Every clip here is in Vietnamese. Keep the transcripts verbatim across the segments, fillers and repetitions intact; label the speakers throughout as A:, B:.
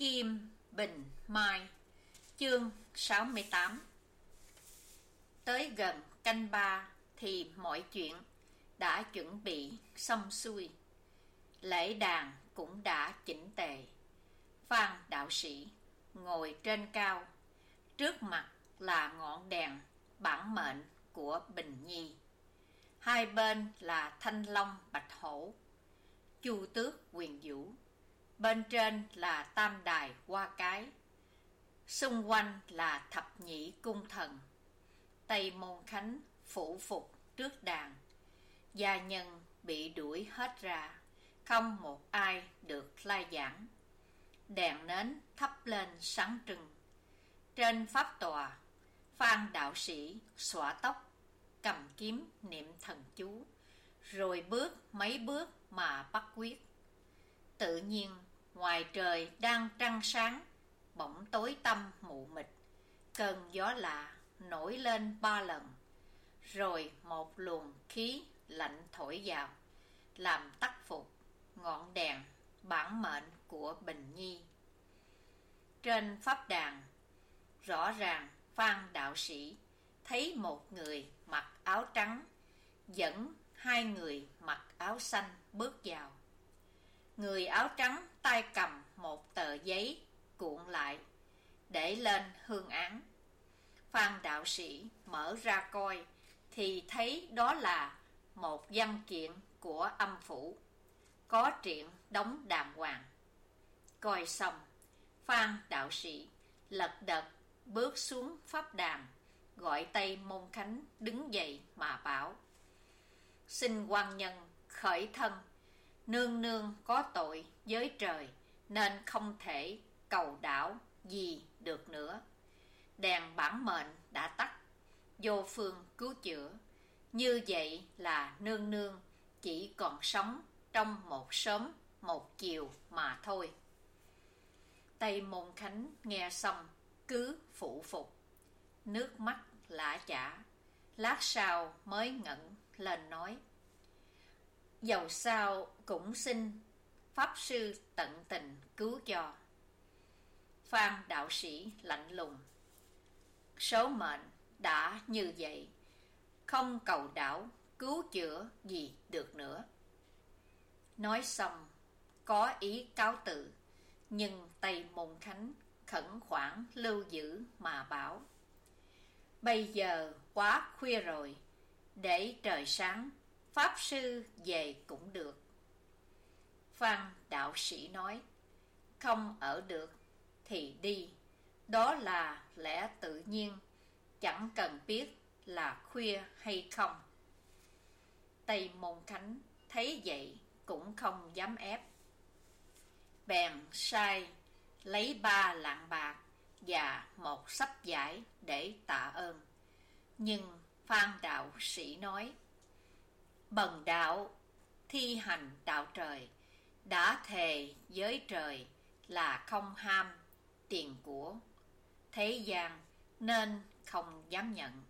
A: Kim Bình Mai. Chương sáu mươi tám. Tới gần canh ba thì mọi chuyện đã chuẩn bị xong xuôi. Lễ đàn cũng đã chỉnh tề. Phan đạo sĩ ngồi trên cao, trước mặt là ngọn đèn bản mệnh của Bình Nhi. Hai bên là Thanh Long Bạch Hổ, Chu Tước Huyền Vũ. Bên trên là Tam Đài Hoa Cái. Xung quanh là Thập Nhị Cung Thần. Tây Môn Khánh phủ phục trước đàn. Gia nhân bị đuổi hết ra, không một ai được lai giảng. Đèn nến thắp lên sáng trưng. Trên pháp tòa, Phan đạo sĩ xõa tóc, cầm kiếm niệm thần chú, rồi bước mấy bước mà bắt quyết. Tự nhiên ngoài trời đang trăng sáng, bỗng tối tăm mù mịt. Cơn gió lạ nổi lên ba lần, rồi một luồng khí lạnh thổi vào, làm tắt phục ngọn đèn bản mệnh của Bình Nhi. Trên pháp đàn, rõ ràng Phan đạo sĩ thấy một người mặc áo trắng dẫn hai người mặc áo xanh bước vào. Người áo trắng tay cầm một tờ giấy cuộn lại, để lên hương án. Phan đạo sĩ mở ra coi thì thấy đó là một văn kiện của âm phủ, có truyện đóng đàng hoàng. Coi xong, Phan đạo sĩ lật đật bước xuống pháp đàn, gọi Tây Môn Khánh đứng dậy mà bảo: Xin quan nhân khởi thân, nương nương có tội với trời, nên không thể cầu đảo gì được nữa. Đèn bản mệnh đã tắt, vô phương cứu chữa. Như vậy là nương nương chỉ còn sống trong một sớm một chiều mà thôi. Tây Môn Khánh nghe xong cứ phụ phục, nước mắt lã chả. Lát sau mới ngẩng lên nói: Dầu sao cũng xin pháp sư tận tình cứu cho. Phan đạo sĩ lạnh lùng: Số mệnh đã như vậy, không cầu đảo cứu chữa gì được nữa. Nói xong có ý cáo từ, nhưng Tây Môn Khánh khẩn khoản lưu giữ mà bảo: Bây giờ quá khuya rồi, để trời sáng pháp sư về cũng được. Phan đạo sĩ nói: Không ở được thì đi, đó là lẽ tự nhiên, chẳng cần biết là khuya hay không. Tây Môn Khánh thấy vậy cũng không dám ép, bèn sai lấy ba lạng bạc và một sấp vải để tạ ơn. Nhưng Phan đạo sĩ nói: Bần đạo thi hành đạo trời, đã thề với trời là không ham tiền của thế gian, nên không dám nhận.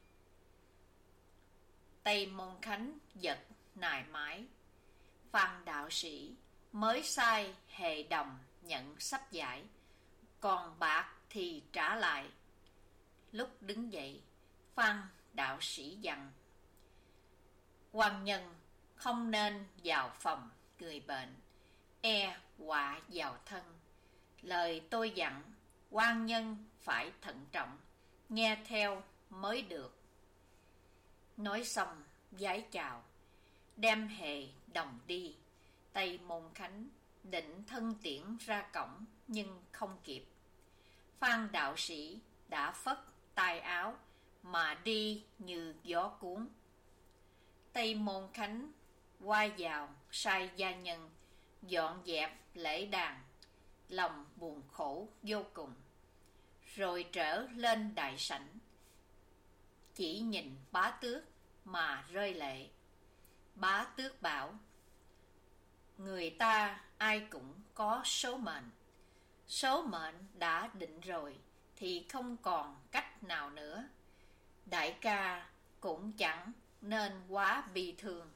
A: Tây Môn Khánh giật nài mãi. Phan đạo sĩ mới sai hề đồng nhận sắp giải, còn bạc thì trả lại. Lúc đứng dậy, Phan đạo sĩ dặn: Quan nhân không nên vào phòng người bệnh, e họa vào thân. Lời tôi dặn, quan nhân phải thận trọng, nghe theo mới được. Nói xong vái chào, đem hề đồng đi. Tây Môn Khánh định thân tiễn ra cổng, nhưng không kịp. Phan đạo sĩ đã phất tay áo mà đi như gió cuốn. Tây Môn Khánh quay vào sai gia nhân dọn dẹp lễ đàn, lòng buồn khổ vô cùng. Rồi trở lên đại sảnh, chỉ nhìn Bá Tước mà rơi lệ. Bá Tước bảo: Người ta ai cũng có số mệnh, số mệnh đã định rồi thì không còn cách nào nữa. Đại ca cũng chẳng nên quá bi thương.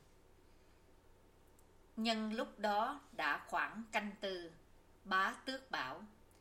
A: Nhân lúc đó đã khoảng canh tư, Bá Tước bảo: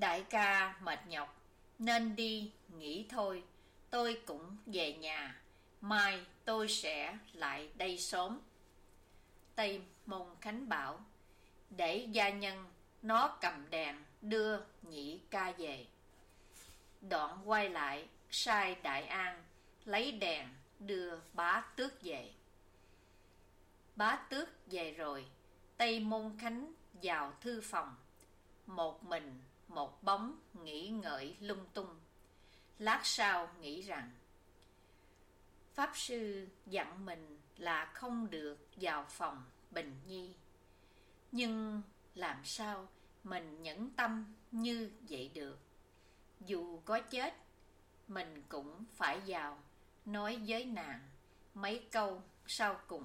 A: Đại ca mệt nhọc nên đi nghỉ thôi, tôi cũng về nhà, mai tôi sẽ lại đây sớm. Tây Môn Khánh bảo, để gia nhân nó cầm đèn đưa nhị ca về. Đoạn quay lại sai Đại An lấy đèn đưa Bá Tước về. Bá Tước về rồi, Tây Môn Khánh vào thư phòng, một mình một bóng nghĩ ngợi lung tung. Lát sau nghĩ rằng Pháp Sư dặn mình là không được vào phòng Bình Nhi, nhưng làm sao mình nhẫn tâm như vậy được? Dù có chết, mình cũng phải vào nói với nàng mấy câu sau cùng.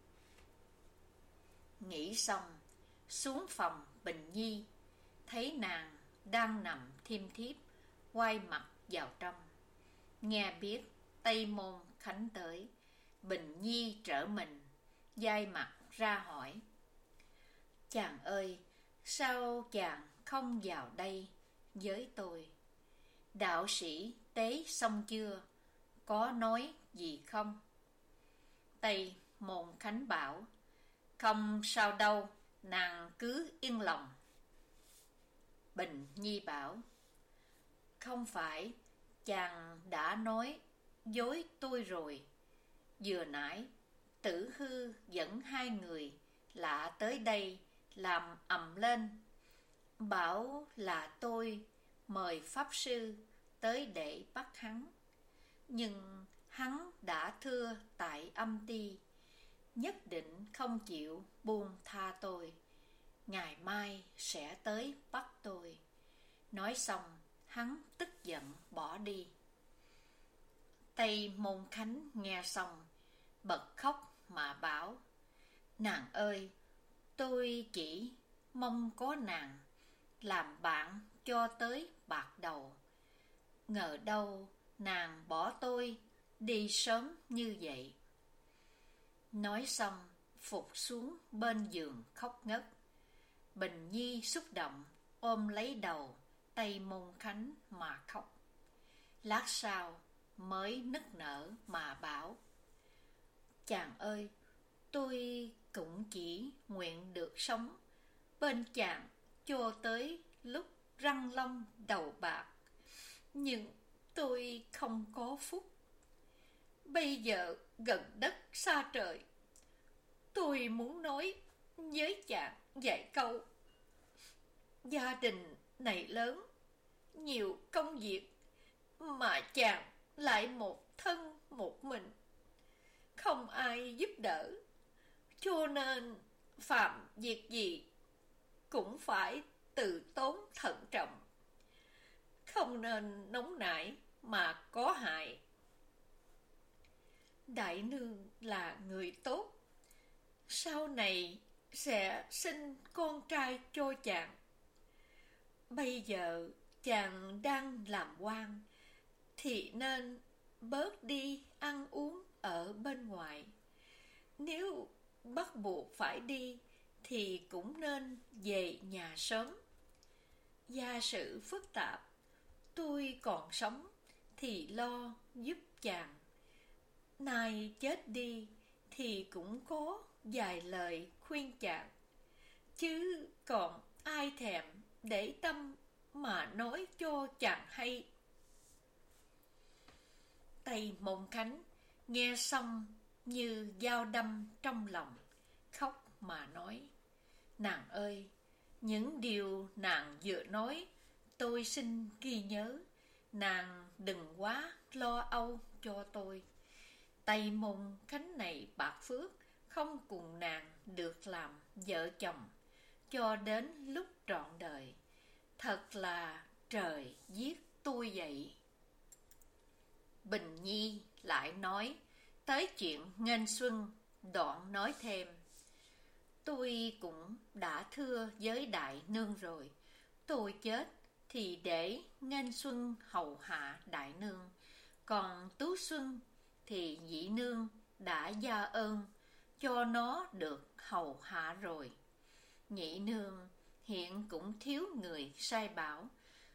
A: Nghĩ xong, xuống phòng Bình Nhi, thấy nàng đang nằm thiêm thiếp, quay mặt vào trong. Nghe biết Tây Môn Khánh tới, Bình Nhi trở mình, dai mặt ra hỏi, chàng ơi, sao chàng không vào đây với tôi? Đạo sĩ tế xong chưa? Có nói gì không? Tây Môn Khánh bảo, không sao đâu, nàng cứ yên lòng. Bình Nhi bảo, không phải chàng đã nói dối tôi rồi. Vừa nãy Tử Hư dẫn hai người lạ tới đây làm ầm lên, bảo là tôi mời Pháp Sư tới để bắt hắn. Nhưng hắn đã thưa tại âm ti, nhất định không chịu buông tha tôi, ngày mai sẽ tới bắt tôi. Nói xong, hắn tức giận bỏ đi. Tây Môn Khánh nghe xong, bật khóc mà bảo, nàng ơi, tôi chỉ mong có nàng làm bạn cho tới bạc đầu. Ngờ đâu nàng bỏ tôi đi sớm như vậy. Nói xong, phục xuống bên giường khóc ngất. Bình Nhi xúc động, ôm lấy đầu Tây Môn Khánh mà khóc. Lát sau mới nức nở mà bảo, chàng ơi, tôi cũng chỉ nguyện được sống bên chàng cho tới lúc răng long đầu bạc. Nhưng tôi không có phúc. Bây giờ gần đất xa trời, tôi muốn nói với chàng vài câu. Gia đình này lớn, nhiều công việc, mà chàng lại một thân một mình, không ai giúp đỡ, cho nên phạm việc gì cũng phải tự tốn thận trọng, không nên nóng nảy mà có hại. Đại nương là người tốt, sau này sẽ sinh con trai cho chàng. Bây giờ chàng đang làm quan, thì nên bớt đi ăn uống ở bên ngoài. Nếu bắt buộc phải đi, thì cũng nên về nhà sớm. Gia sự phức tạp, tôi còn sống thì lo giúp chàng. Nay chết đi thì cũng có vài lời khuyên chàng, chứ còn ai thèm để tâm mà nói cho chàng hay. Tây Môn Khánh nghe xong như dao đâm trong lòng, khóc mà nói, nàng ơi, những điều nàng vừa nói tôi xin ghi nhớ. Nàng đừng quá lo âu cho tôi. Tây Môn Khánh này bạc phước, không cùng nàng được làm vợ chồng cho đến lúc trọn đời. Thật là trời giết tôi vậy. Bình Nhi lại nói tới chuyện nghênh xuân, đoạn nói thêm, tôi cũng đã thưa với đại nương rồi, tôi chết thì để nghênh xuân hầu hạ đại nương, còn Tú Xuân thì dĩ nương đã gia ơn cho nó được hầu hạ rồi. Nhị nương hiện cũng thiếu người sai bảo,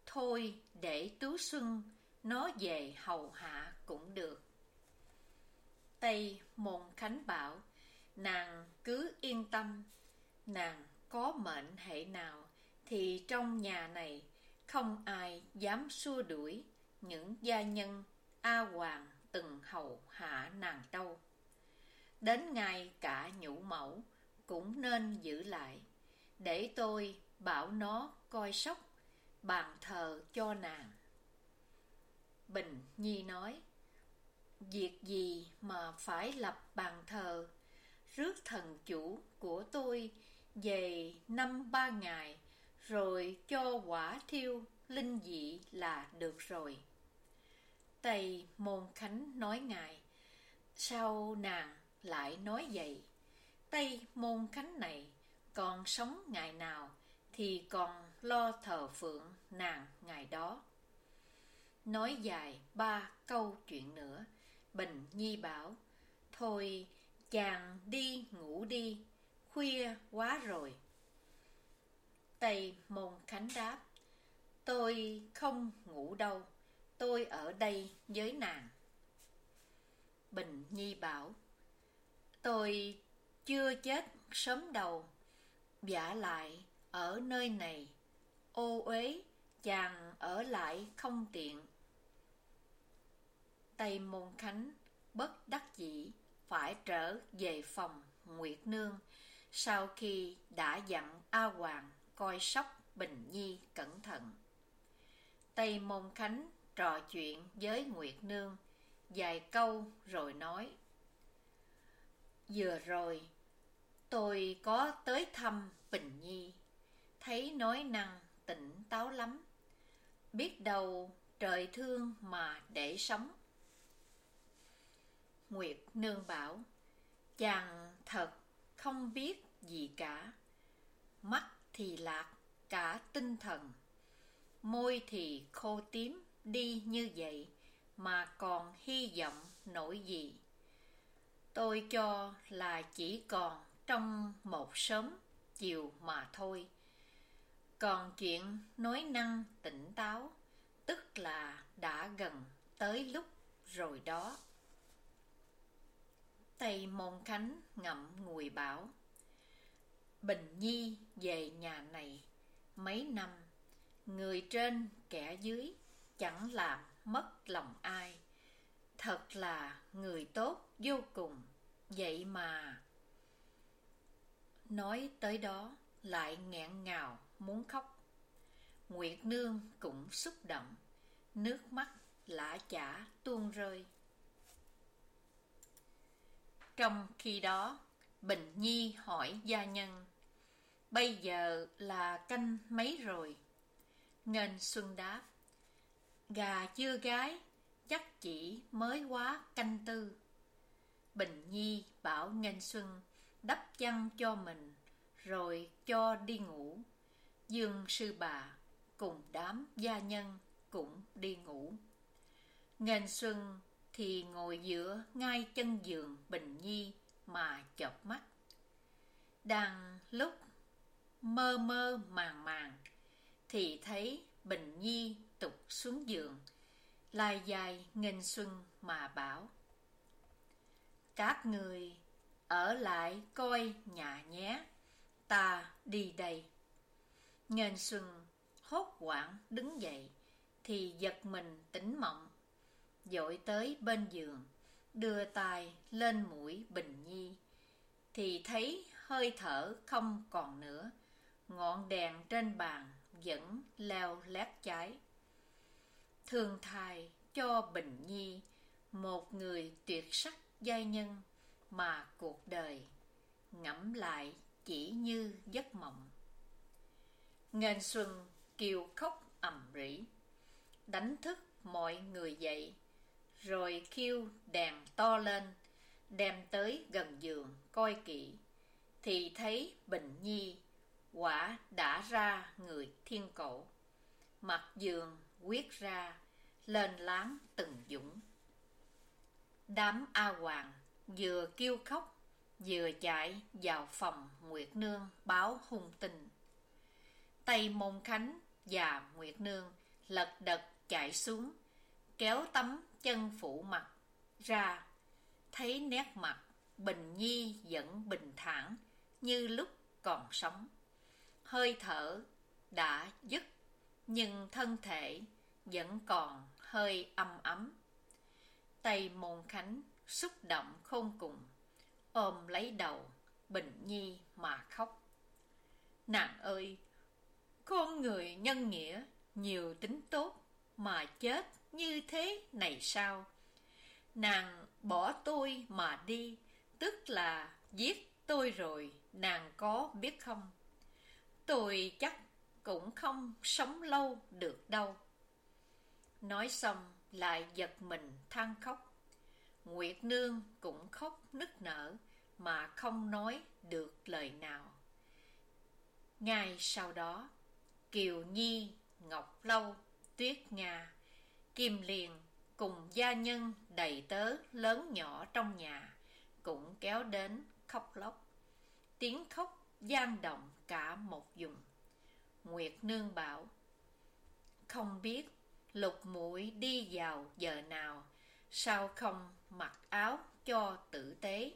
A: thôi để Tú Xuân nó về hầu hạ cũng được. Tây Môn Khánh bảo, nàng cứ yên tâm, nàng có mệnh hệ nào thì trong nhà này không ai dám xua đuổi những gia nhân A Hoàng từng hầu hạ nàng đâu. Đến ngay cả nhũ mẫu cũng nên giữ lại, để tôi bảo nó coi sóc bàn thờ cho nàng. Bình Nhi nói, việc gì mà phải lập bàn thờ, rước thần chủ của tôi về năm ba ngày rồi cho quả thiêu linh dị là được rồi. Tây Môn Khánh nói ngài, sao nàng lại nói vậy? Tây Môn Khánh này còn sống ngày nào thì còn lo thờ phượng nàng ngày đó. Nói dài ba câu chuyện nữa, Bình Nhi bảo, thôi chàng đi ngủ đi, khuya quá rồi. Tây Môn Khánh đáp, tôi không ngủ đâu, tôi ở đây với nàng. Bình Nhi bảo, tôi chưa chết sớm đầu, vả lại ở nơi này ô uế, chàng ở lại không tiện. Tây Môn Khánh bất đắc dĩ phải trở về phòng Nguyệt Nương, sau khi đã dặn A Hoàng coi sóc Bình Nhi cẩn thận. Tây Môn Khánh trò chuyện với Nguyệt Nương vài câu rồi nói, vừa rồi tôi có tới thăm Bình Nhi, thấy nói năng tỉnh táo lắm, biết đâu trời thương mà để sống. Nguyệt Nương bảo, chàng thật không biết gì cả, mắt thì lạc cả tinh thần, môi thì khô tím đi như vậy mà còn hy vọng nổi gì. Tôi cho là chỉ còn trong một sớm chiều mà thôi. Còn chuyện nói năng tỉnh táo, tức là đã gần tới lúc rồi đó. Tây Môn Khánh ngậm ngùi bảo, Bình Nhi về nhà này mấy năm, người trên kẻ dưới chẳng làm mất lòng ai, thật là người tốt vô cùng, vậy mà. Nói tới đó lại nghẹn ngào muốn khóc. Nguyệt Nương cũng xúc động, nước mắt lã chã tuôn rơi. Trong khi đó, Bình Nhi hỏi gia nhân, bây giờ là canh mấy rồi? Nghênh Xuân đáp, gà chưa gái, chắc chỉ mới quá canh tư. Bình Nhi bảo Nghênh Xuân đắp chăn cho mình, rồi cho đi ngủ. Dương sư bà cùng đám gia nhân cũng đi ngủ. Nghênh Xuân thì ngồi giữa ngay chân giường Bình Nhi mà chợp mắt. Đang lúc mơ mơ màng màng thì thấy Bình Nhi tụt xuống giường, lai dài Nghênh Xuân mà bảo, các người ở lại coi nhà nhé, ta đi đây. Nghênh Xuân hốt hoảng đứng dậy thì giật mình tỉnh mộng, vội tới bên giường, đưa tay lên mũi Bình Nhi thì thấy hơi thở không còn nữa, ngọn đèn trên bàn vẫn leo lét cháy. Thương thai cho Bình Nhi một người tuyệt sắc giai nhân mà cuộc đời ngẫm lại chỉ như giấc mộng. Nghênh Xuân kêu khóc ầm rĩ, đánh thức mọi người dậy, rồi kêu đèn to lên, đem tới gần giường coi kỹ, thì thấy Bình Nhi quả đã ra người thiên cổ, mặt giường quyết ra, lên láng từng dũng. Đám A Hoàng vừa kêu khóc, vừa chạy vào phòng Nguyệt Nương báo hung tin. Tây Môn Khánh và Nguyệt Nương lật đật chạy xuống, kéo tấm chân phụ mặt ra, thấy nét mặt Bình Nhi vẫn bình thản như lúc còn sống. Hơi thở đã dứt, nhưng thân thể vẫn còn hơi âm ấm. Tay Môn Khánh xúc động khôn cùng, ôm lấy đầu Bình Nhi mà khóc. Nàng ơi, con người nhân nghĩa, nhiều tính tốt, mà chết như thế này sao? Nàng bỏ tôi mà đi, tức là giết tôi rồi, nàng có biết không? Tôi chắc cũng không sống lâu được đâu. Nói xong lại giật mình than khóc. Nguyệt Nương cũng khóc nức nở mà không nói được lời nào. Ngay sau đó, Kiều Nhi, Ngọc Lâu, Tuyết Nga, Kim Liên cùng gia nhân đầy tớ lớn nhỏ trong nhà cũng kéo đến khóc lóc. Tiếng khóc vang động cả một vùng. Nguyệt Nương bảo: không biết Lục muội đi vào giờ nào, sao không mặc áo cho tử tế?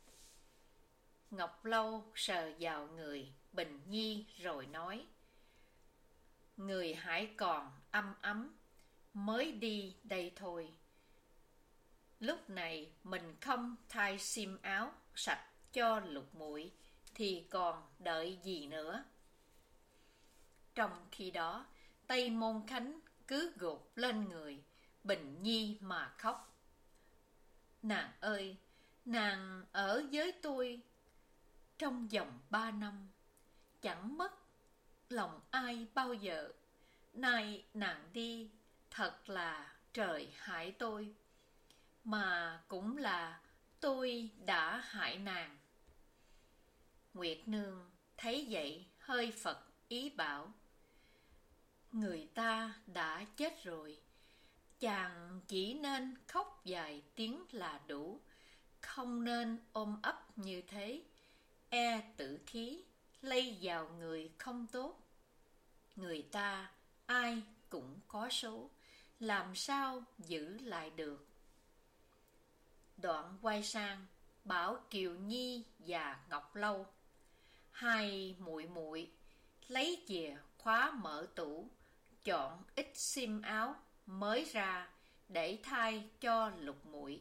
A: Ngọc Lâu sờ vào người Bình Nhi rồi nói: người hãy còn âm ấm, mới đi đây thôi. Lúc này mình không thay xiêm áo sạch cho Lục muội thì còn đợi gì nữa? Trong khi đó, tay Môn Khánh cứ gục lên người Bình Nhi mà khóc. Nàng ơi, nàng ở với tôi trong vòng ba năm, chẳng mất lòng ai bao giờ. Nay nàng đi, thật là trời hại tôi, mà cũng là tôi đã hại nàng. Nguyệt Nương thấy vậy hơi phật ý bảo: người ta đã chết rồi, chàng chỉ nên khóc vài tiếng là đủ, không nên ôm ấp như thế, e tử khí lây vào người không tốt. Người ta ai cũng có số, làm sao giữ lại được? Đoạn quay sang bảo Kiều Nhi và Ngọc Lâu: hai muội muội lấy chìa khóa mở tủ, chọn ít xiêm áo mới ra để thay cho Lục muội.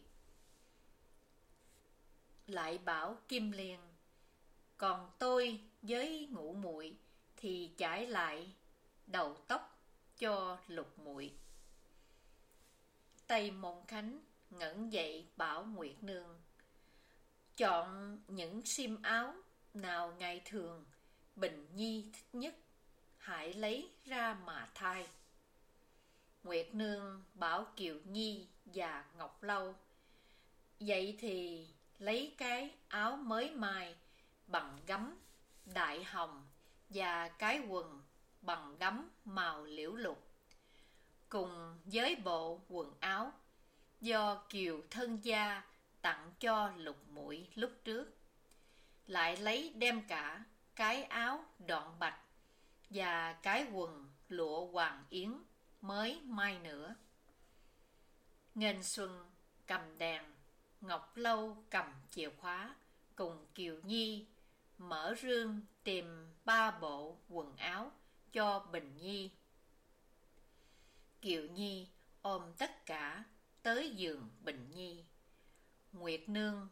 A: Lại bảo Kim Liên: còn tôi với Ngũ muội thì chải lại đầu tóc cho Lục muội. Tay Môn Khánh ngẩng dậy bảo Nguyệt Nương: chọn những xiêm áo nào ngày thường Bình Nhi thích nhất, hãy lấy ra mà thay. Nguyệt Nương bảo Kiều Nhi và Ngọc Lâu: vậy thì lấy cái áo mới mai bằng gấm đại hồng và cái quần bằng gấm màu liễu lục, cùng với bộ quần áo do Kiều thân gia tặng cho Lục muội lúc trước. Lại lấy đem cả cái áo đoạn bạch và cái quần lụa hoàng yến mới mai nữa. Nghênh Xuân cầm đèn, Ngọc Lâu cầm chìa khóa, cùng Kiều Nhi mở rương tìm ba bộ quần áo cho Bình Nhi. Kiều Nhi ôm tất cả tới giường Bình Nhi. Nguyệt Nương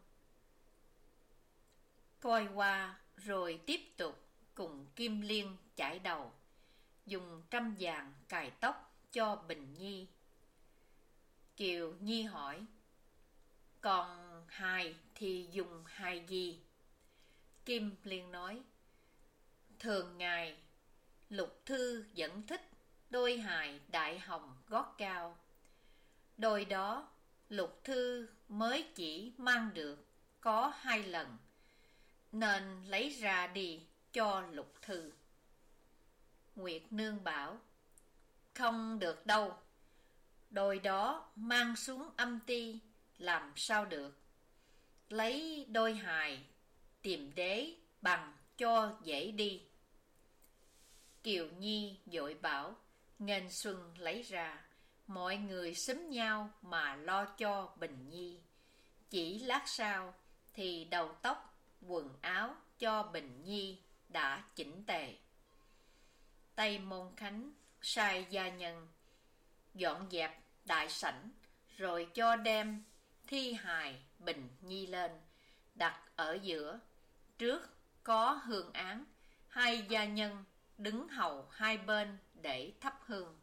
A: coi qua rồi tiếp tục cùng Kim Liên chải đầu, dùng trăm vàng cài tóc cho Bình Nhi. Kiều Nhi hỏi: còn hài thì dùng hài gì? Kim Liên nói: thường ngày Lục thư vẫn thích đôi hài đại hồng gót cao. Đôi đó Lục thư mới chỉ mang được có hai lần, nên lấy ra đi cho Lục thư. Nguyệt Nương bảo: không được đâu, đôi đó mang xuống âm ti làm sao được. Lấy đôi hài tìm đế bằng cho dễ đi. Kiều Nhi vội bảo: Nghênh xuân lấy ra, mọi người xúm nhau mà lo cho Bình Nhi. Chỉ lát sau thì đầu tóc, quần áo cho Bình Nhi đã chỉnh tề. Tây Môn Khánh sai gia nhân dọn dẹp đại sảnh, rồi cho đem thi hài Bình Nhi lên, đặt ở giữa. Trước có hương án, hai gia nhân đứng hầu hai bên để thắp hương.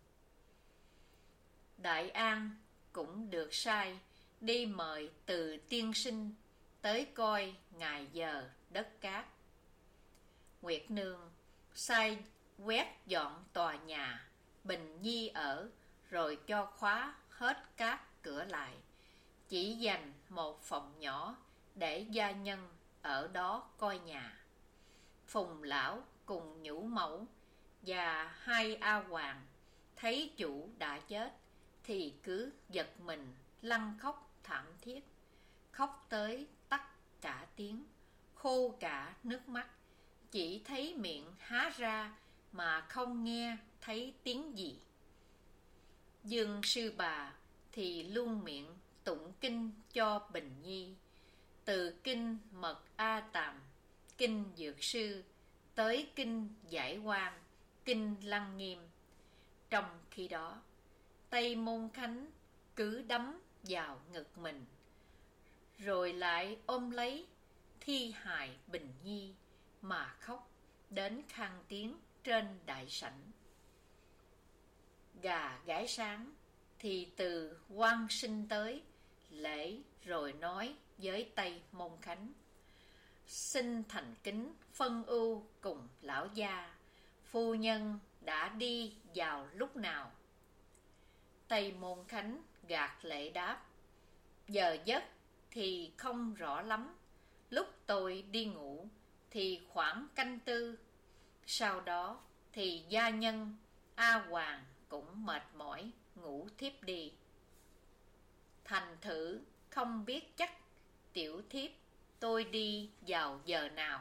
A: Đại An cũng được sai đi mời Từ tiên sinh tới coi ngày giờ đất cát. Nguyệt Nương sai quét dọn tòa nhà Bình Nhi ở, rồi cho khóa hết các cửa lại, chỉ dành một phòng nhỏ để gia nhân ở đó coi nhà. Phùng lão cùng nhũ mẫu và hai A Hoàng thấy chủ đã chết thì cứ giật mình lăn khóc thảm thiết, khóc tới tắt cả tiếng, khô cả nước mắt, chỉ thấy miệng há ra mà không nghe thấy tiếng gì. Dương sư bà thì luôn miệng tụng kinh cho Bình Nhi, từ kinh Mật A Tàm, kinh Dược Sư tới kinh Giải Oan, kinh Lăng Nghiêm. Trong khi đó, Tây Môn Khánh cứ đấm vào ngực mình, rồi lại ôm lấy thi hài Bình Nhi mà khóc đến khang tiếng trên đại sảnh. Gà gái sáng thì Từ Quan Sinh tới lễ, rồi nói với Tây Môn Khánh: xin thành kính phân ưu cùng lão gia, phu nhân đã đi vào lúc nào? Tây Môn Khánh gạt lệ đáp: giờ giấc thì không rõ lắm, lúc tôi đi ngủ thì khoảng canh tư, sau đó thì gia nhân A Hoàng cũng mệt mỏi ngủ thiếp đi. Thành thử không biết chắc tiểu thiếp tôi đi vào giờ nào.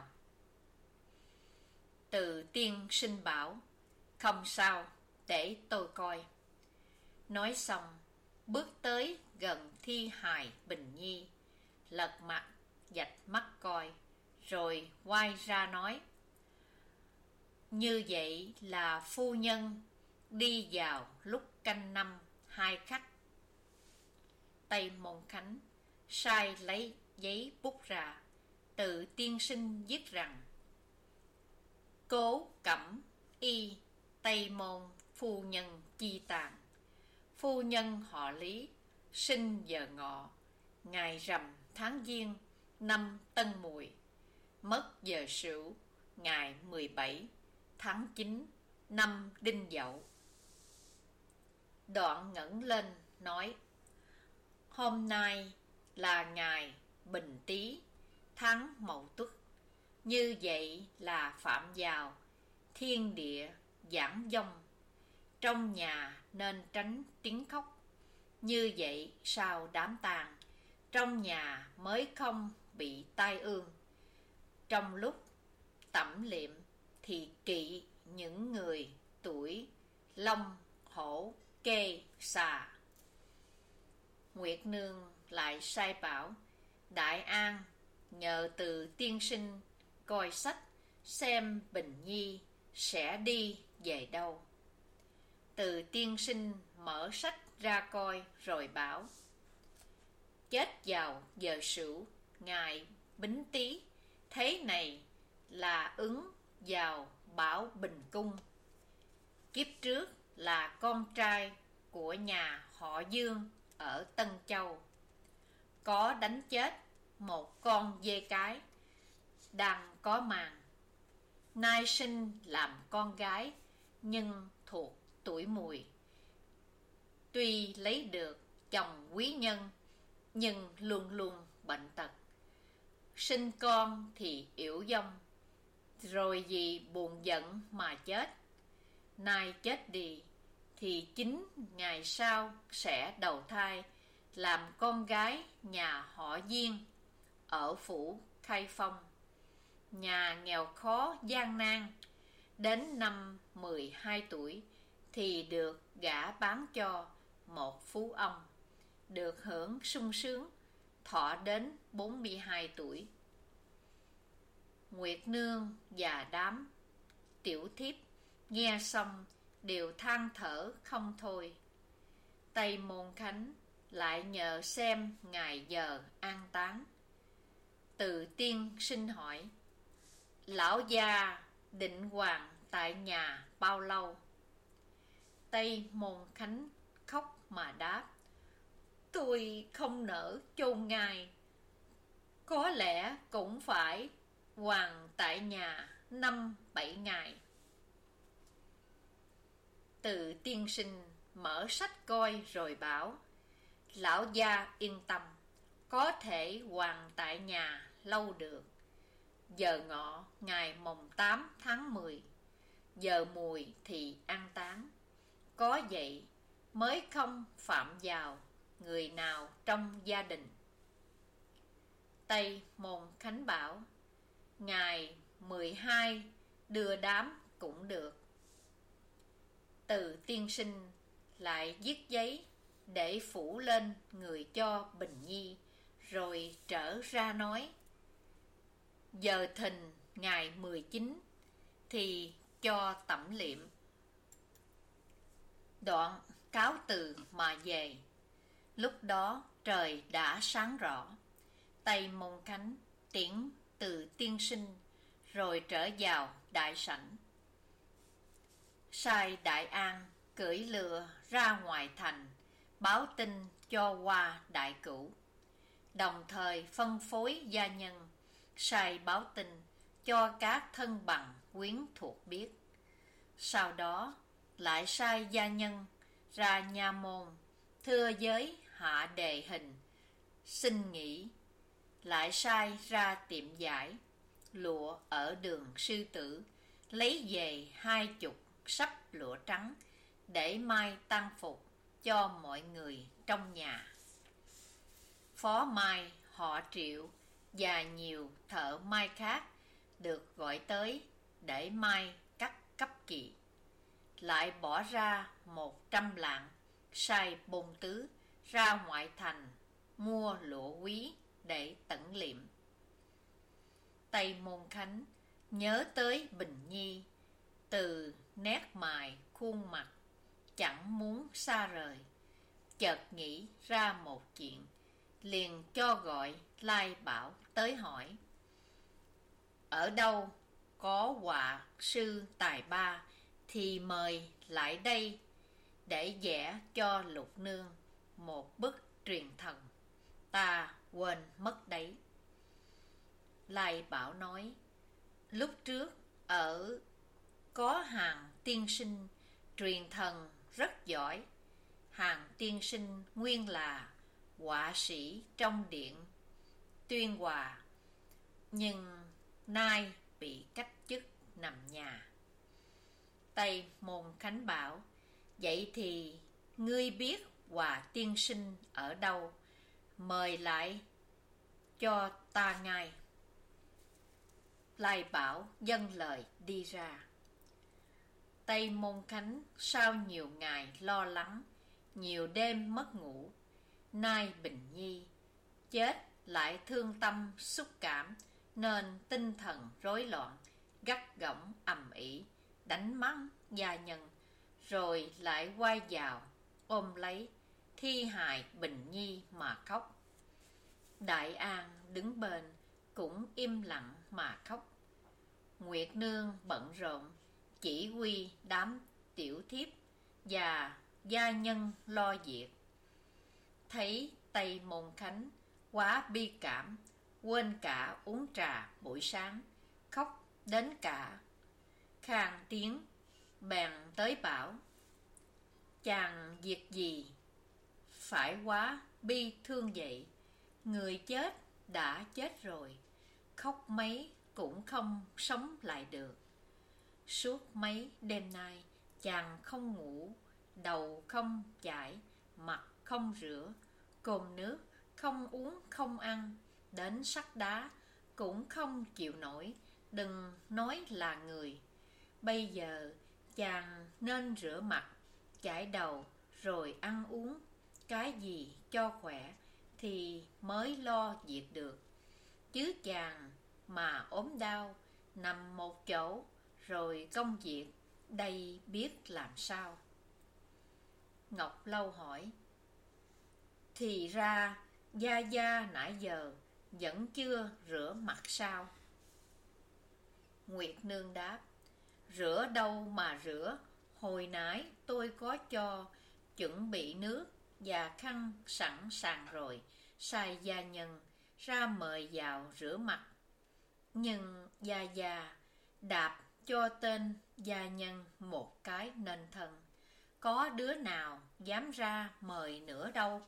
A: Từ tiên sinh bảo: không sao, để tôi coi. Nói xong, bước tới gần thi hài Bình Nhi, lật mặt dạch mắt coi, rồi quay ra nói: như vậy là phu nhân đi vào lúc canh năm hai khắc. Tây Môn Khánh sai lấy giấy bút ra, Từ tiên sinh viết rằng: Cố Cẩm Y Tây Môn phu nhân chi tàn. Phu nhân họ Lý, sinh giờ Ngọ, ngày rằm tháng Giêng, năm Tân Mùi, mất giờ Sửu, ngày mười bảy tháng chín, năm Đinh Dậu. Đoạn ngẩng lên nói: hôm nay là ngày Bình Tý, tháng Mậu Tuất, như vậy là phạm vào thiên địa giảng vong, trong nhà nên tránh tiếng khóc, như vậy sau đám tang, trong nhà mới không bị tai ương. Trong lúc tẩm liệm thì kỵ những người tuổi Long, Hổ, Kê, Xà. Nguyệt Nương lại sai bảo Đại An nhờ Từ tiên sinh coi sách xem Bình Nhi sẽ đi về đâu. Từ tiên sinh mở sách ra coi rồi bảo: chết vào giờ Sửu, ngày Bính Tý, thế này là ứng vào Bảo Bình Cung. Kiếp trước là con trai của nhà họ Dương ở Tân Châu, có đánh chết một con dê cái đang có màng. Nay sinh làm con gái nhưng thuộc tuổi Mùi. Tuy lấy được chồng quý nhân nhưng luôn luôn bệnh tật. Sinh con thì yểu vong, rồi vì buồn giận mà chết. Nay chết đi thì chính ngày sau sẽ đầu thai làm con gái nhà họ Diên ở phủ Khai Phong, nhà nghèo khó gian nan. Đến năm mười hai tuổi thì được gả bán cho một phú ông, được hưởng sung sướng, thọ đến bốn mươi hai tuổi. Nguyệt Nương và đám tiểu thiếp nghe xong đều than thở không thôi. Tây Môn Khánh lại nhờ xem ngày giờ an táng. Từ Tiên Sinh hỏi: lão gia định hoàng tại nhà bao lâu? Tây Môn Khánh khóc mà đáp: tôi không nỡ chôn ngài, có lẽ cũng phải hoàng tại nhà năm bảy ngày. Từ Tiên Sinh mở sách coi rồi bảo: lão gia yên tâm, có thể hoàng tại nhà lâu được. Giờ ngọ ngày mồng tám tháng mười, giờ mùi thì an táng, có vậy mới không phạm vào người nào trong gia đình. Tây Môn Khánh bảo: ngày mười hai đưa đám cũng được. Từ Tiên Sinh lại viết giấy để phủ lên người cho Bình Nhi, rồi trở ra nói: giờ thìn ngày mười chín thì cho tẩm liệm. Đoạn cáo từ mà về. Lúc đó trời đã sáng rõ. Tây Môn Khánh tiễn Từ Tiên Sinh rồi trở vào đại sảnh, sai Đại An cưỡi lừa ra ngoài thành báo tin cho qua Đại Cửu, đồng thời phân phối gia nhân sai báo tin cho các thân bằng quyến thuộc biết. Sau đó lại sai gia nhân ra nha môn thưa giới hạ đề hình xin nghỉ, lại sai ra tiệm vải lụa ở đường Sư Tử lấy về hai chục sắp lụa trắng để mai tang phục cho mọi người trong nhà. Phó Mai họ Triệu và nhiều thợ mai khác được gọi tới để mai cắt cấp kỳ. Lại bỏ ra một trăm lạng sai Bôn Tứ ra ngoại thành mua lụa quý để tẩn liệm. Tây Môn Khánh nhớ tới Bình Nhi, từ nét mày khuôn mặt chẳng muốn xa rời, chợt nghĩ ra một chuyện, liền cho gọi Lai Bảo tới hỏi: ở đâu có họa sư tài ba thì mời lại đây để vẽ cho Lục Nương một bức truyền thần, ta quên mất đấy. Lai Bảo nói: lúc trước ở có Hàn tiên sinh truyền thần rất giỏi. Hàn tiên sinh nguyên là họa sĩ trong điện Tuyên Hòa, nhưng nay bị cách chức nằm nhà. Tây Môn Khánh bảo: vậy thì ngươi biết Hòa tiên sinh ở đâu, mời lại cho ta ngay. Lai Bảo dâng lời đi ra. Tây Môn Khánh sau nhiều ngày lo lắng, nhiều đêm mất ngủ, nay Bình Nhi chết lại thương tâm xúc cảm, nên tinh thần rối loạn, gắt gỏng ầm ĩ, đánh mắng gia nhân, rồi lại quay vào ôm lấy thi hài Bình Nhi mà khóc. Đại An đứng bên cũng im lặng mà khóc. Nguyệt Nương bận rộn chỉ huy đám tiểu thiếp và gia nhân lo việc. Thấy Tây Môn Khánh quá bi cảm, quên cả uống trà buổi sáng, khóc đến cả khang tiếng, bèn tới bảo: chàng việc gì phải quá bi thương vậy? Người chết đã chết rồi, khóc mấy cũng không sống lại được. Suốt mấy đêm nay chàng không ngủ, đầu không chải, mặt không rửa, cơm nước không uống không ăn, đến sắt đá cũng không chịu nổi, đừng nói là người. Bây giờ chàng nên rửa mặt chải đầu rồi ăn uống, cái gì cho khỏe thì mới lo việc được. Chứ chàng mà ốm đau, nằm một chỗ, rồi công việc đây biết làm sao. Ngọc Lâu hỏi, thì ra Gia Gia nãy giờ vẫn chưa rửa mặt sao? Nguyệt Nương đáp, rửa đâu mà rửa, hồi nãy tôi có cho chuẩn bị nước và khăn sẵn sàng rồi, sai gia nhân ra mời vào rửa mặt. Nhưng Gia Gia đạp cho tên gia nhân một cái nên thân, có đứa nào dám ra mời nữa đâu.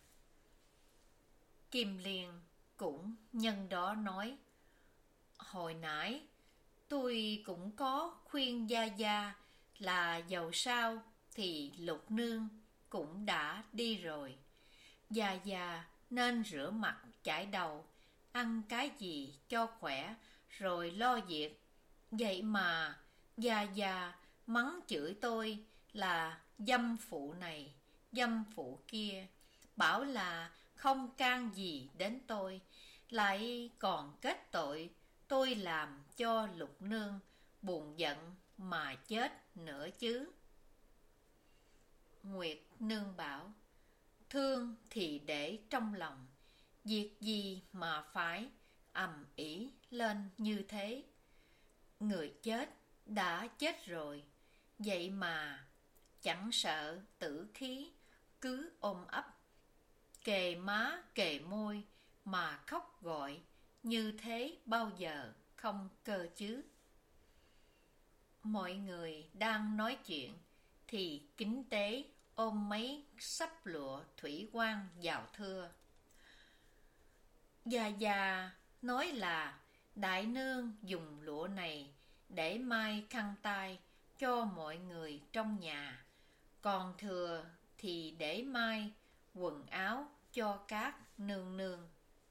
A: Kim Liên cũng nhân đó nói, hồi nãy tôi cũng có khuyên Gia Gia là dầu sao thì Lục Nương cũng đã đi rồi. Gia Gia nên rửa mặt chải đầu, ăn cái gì cho khỏe rồi lo việc. Vậy mà Gia Gia mắng chửi tôi là dâm phụ này, dâm phụ kia, bảo là không can gì đến tôi, lại còn kết tội tôi làm cho Lục Nương buồn giận mà chết nữa chứ. Nguyệt Nương bảo, thương thì để trong lòng, việc gì mà phải ầm ĩ lên như thế. Người chết đã chết rồi, vậy mà chẳng sợ tử khí, cứ ôm ấp, kề má kề môi mà khóc gọi, như thế bao giờ không cơ chứ. Mọi người đang nói chuyện thì Kính Tế ôm mấy sắp lụa thủy quan vào thưa. Gia Gia nói là đại nương dùng lụa này để may khăn tay cho mọi người trong nhà, còn thừa thì để may quần áo cho các nương nương.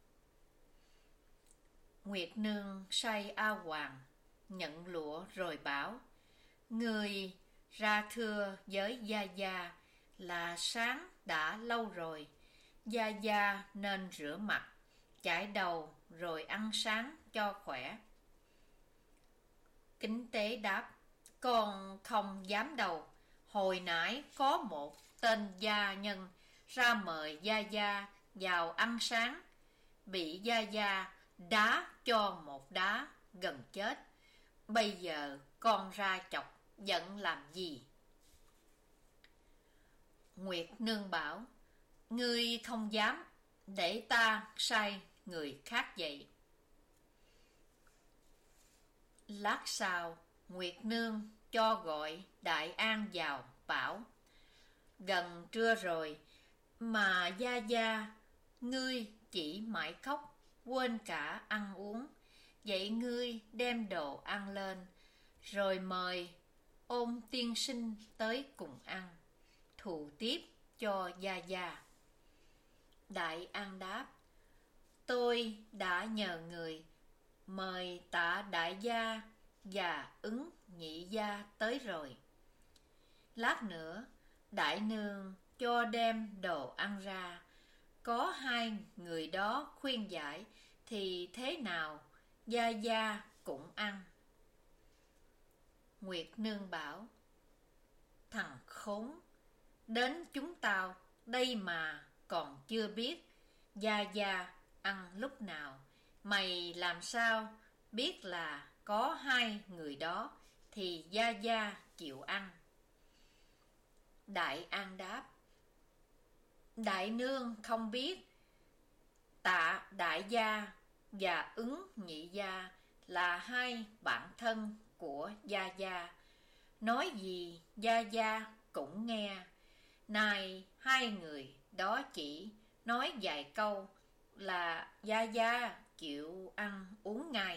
A: Nguyệt Nương sai A Hoàng nhận lụa rồi bảo, người ra thưa với Gia Gia là sáng đã lâu rồi, Gia Gia nên rửa mặt, chải đầu rồi ăn sáng cho khỏe. Kính Tế đáp, con không dám đâu, hồi nãy có một tên gia nhân ra mời Gia Gia vào ăn sáng, bị Gia Gia đá cho một đá gần chết. Bây giờ con ra chọc giận làm gì? Nguyệt Nương bảo, ngươi không dám, để ta sai người khác dậy. Lát sau, Nguyệt Nương cho gọi Đại An vào bảo, gần trưa rồi mà Gia Gia ngươi chỉ mãi khóc, quên cả ăn uống. Vậy ngươi đem đồ ăn lên, rồi mời Ôn tiên sinh tới cùng ăn, thù tiếp cho Gia Gia. Đại An đáp, tôi đã nhờ người mời Tạ đại gia và Ứng nhị gia tới rồi. Lát nữa đại nương cho đem đồ ăn ra, có hai người đó khuyên giải thì thế nào Gia Gia cũng ăn. Nguyệt Nương bảo, thằng khốn, đến chúng tao đây mà còn chưa biết Gia Gia ăn lúc nào, mày làm sao biết là có hai người đó thì Gia Gia chịu ăn? Đại An đáp, đại nương không biết, Tạ đại gia và Ứng nhị gia là hai bạn thân của Gia Gia, nói gì Gia Gia cũng nghe. Này hai người đó chỉ nói vài câu là Gia Gia chịu ăn uống ngay.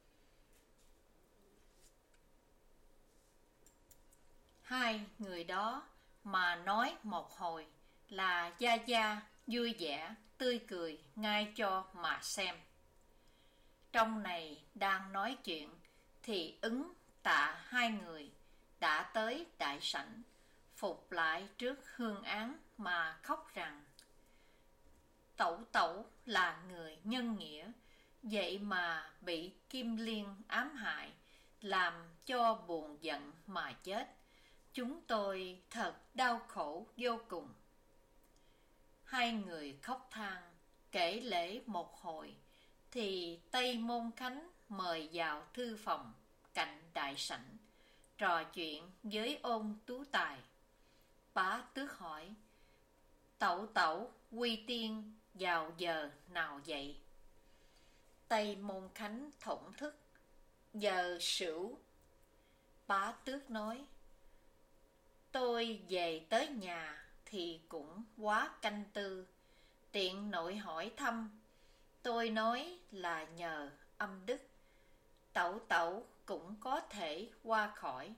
A: Hai người đó mà nói một hồi là Gia Gia vui vẻ tươi cười ngay cho mà xem. Trong này đang nói chuyện thì Ứng Tạ hai người đã tới đại sảnh, phục lại trước hương án mà khóc rằng: Tẩu tẩu là người nhân nghĩa, vậy mà bị Kim Liên ám hại, làm cho buồn giận mà chết. Chúng tôi thật đau khổ vô cùng. Hai người khóc than, kể lễ một hồi, thì Tây Môn Khánh mời vào thư phòng cạnh đại sảnh, trò chuyện với Ôn Tú Tài. Bá Tước hỏi: Tẩu tẩu quy tiên vào giờ nào vậy? Tây Môn Khánh thổn thức: Giờ sửu. Bá Tước nói: Tôi về tới nhà thì cũng quá canh tư, tiện nội hỏi thăm. Tôi nói là nhờ âm đức, tẩu tẩu cũng có thể qua khỏi.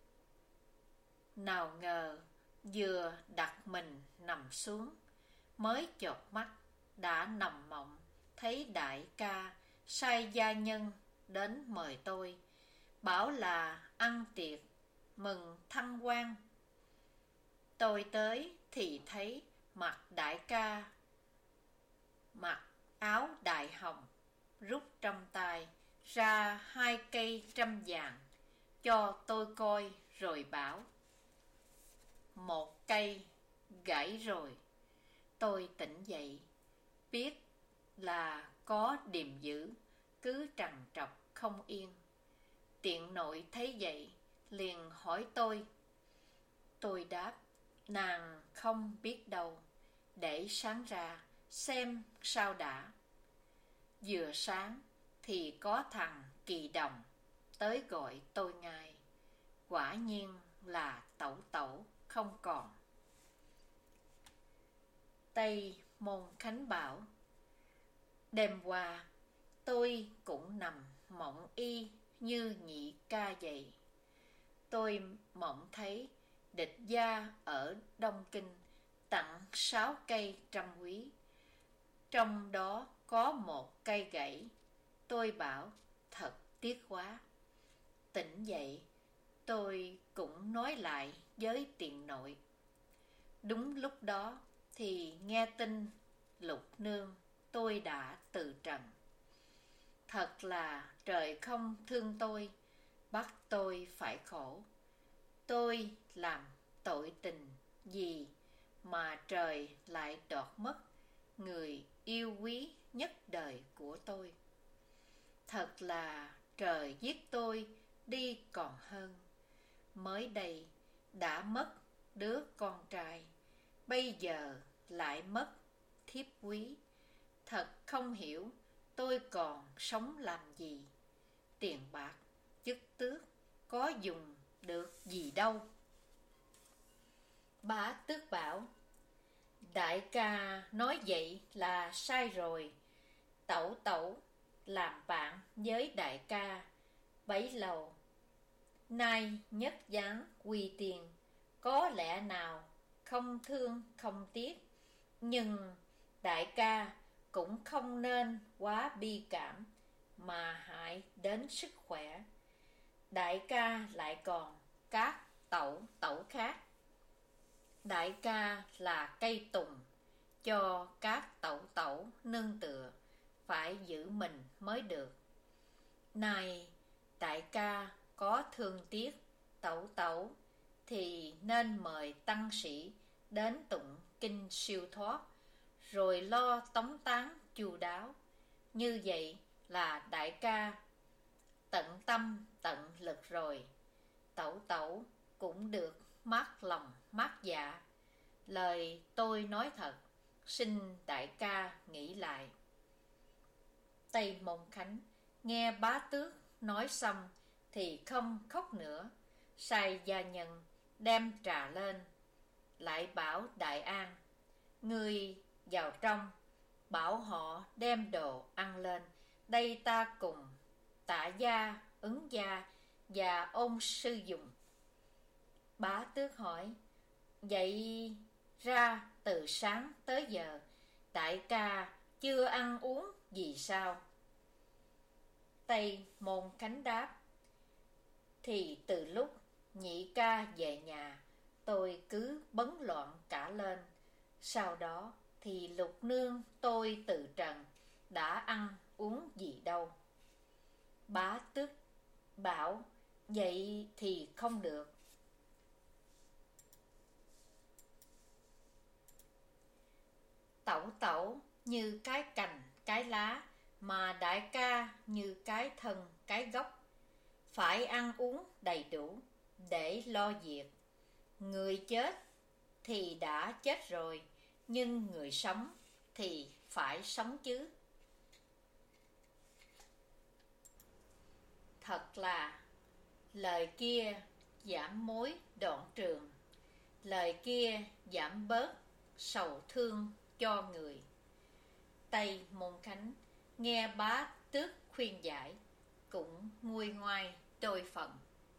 A: Nào ngờ vừa đặt mình nằm xuống, mới chợp mắt đã nằm mộng, thấy đại ca sai gia nhân đến mời tôi, bảo là ăn tiệc mừng thăng quan. Tôi tới thì thấy mặt đại ca mặc áo đại hồng, rút trong tay ra hai cây trăm vàng cho tôi coi, rồi bảo: Một cây gãy rồi. Tôi tỉnh dậy, biết là có điềm dữ, cứ trằn trọc không yên. Tiện nội thấy vậy liền hỏi tôi. Tôi đáp: Nàng không biết đâu, để sáng ra xem sao đã. Vừa sáng thì có thằng Kỳ Đồng tới gọi tôi ngay. Quả nhiên là tẩu tẩu không còn. Tây Môn Khánh bảo: Đêm qua tôi cũng nằm mộng y như nhị ca vậy. Tôi mộng thấy địch gia ở Đông Kinh tặng sáu cây trăm quý, trong đó có một cây gãy. Tôi bảo thật tiếc quá. Tỉnh dậy, tôi cũng nói lại với tiện nội. Đúng lúc đó thì nghe tin Lục nương tôi đã từ trần. Thật là trời không thương tôi, bắt tôi phải khổ. Tôi làm tội tình gì mà trời lại đoạt mất người yêu quý nhất đời của tôi. Thật là trời giết tôi đi còn hơn. Mới đây đã mất đứa con trai, bây giờ lại mất thiếp quý. Thật không hiểu tôi còn sống làm gì. Tiền bạc, chức tước có dùng được gì đâu. Bá Tước bảo: Đại ca nói vậy là sai rồi. Tẩu tẩu làm bạn với đại ca bấy lâu, nay nhất dáng quy tiền, có lẽ nào không thương không tiếc. Nhưng đại ca cũng không nên quá bi cảm mà hại đến sức khỏe. Đại ca lại còn các tẩu tẩu khác. Đại ca là cây tùng cho các tẩu tẩu nương tựa, phải giữ mình mới được. Này đại ca có thương tiếc tẩu tẩu thì nên mời tăng sĩ đến tụng kinh siêu thoát, rồi lo tống táng chu đáo. Như vậy là đại ca tận tâm tận lực rồi. Tẩu tẩu cũng được mát lòng mát dạ. Lời tôi nói thật, xin đại ca nghĩ lại. Tây Môn Khánh nghe Bá Tước nói xong thì không khóc nữa, sai gia nhân đem trà lên, lại bảo Đại An: Ngươi vào trong, bảo họ đem đồ ăn lên, đây ta cùng Tạ gia, Ứng gia và Ôn sư dùng. Bá Tước hỏi: Vậy ra từ sáng tới giờ đại ca chưa ăn uống gì sao? Tây Môn Khánh đáp: Thì từ lúc nhị ca về nhà, tôi cứ bấn loạn cả lên. Sau đó thì Lục Nương tôi từ trần, đã ăn uống gì đâu. Bá Tước bảo, vậy thì không được. Tẩu tẩu như cái cành, cái lá, mà đại ca như cái thân, cái gốc. Phải ăn uống đầy đủ để lo việc. Người chết thì đã chết rồi, nhưng người sống thì phải sống chứ. Thật là lời kia giảm mối đoạn trường, lời kia giảm bớt sầu thương cho người. Tây Môn Khánh nghe Bá Tước khuyên giải, cũng nguôi ngoai đôi phần.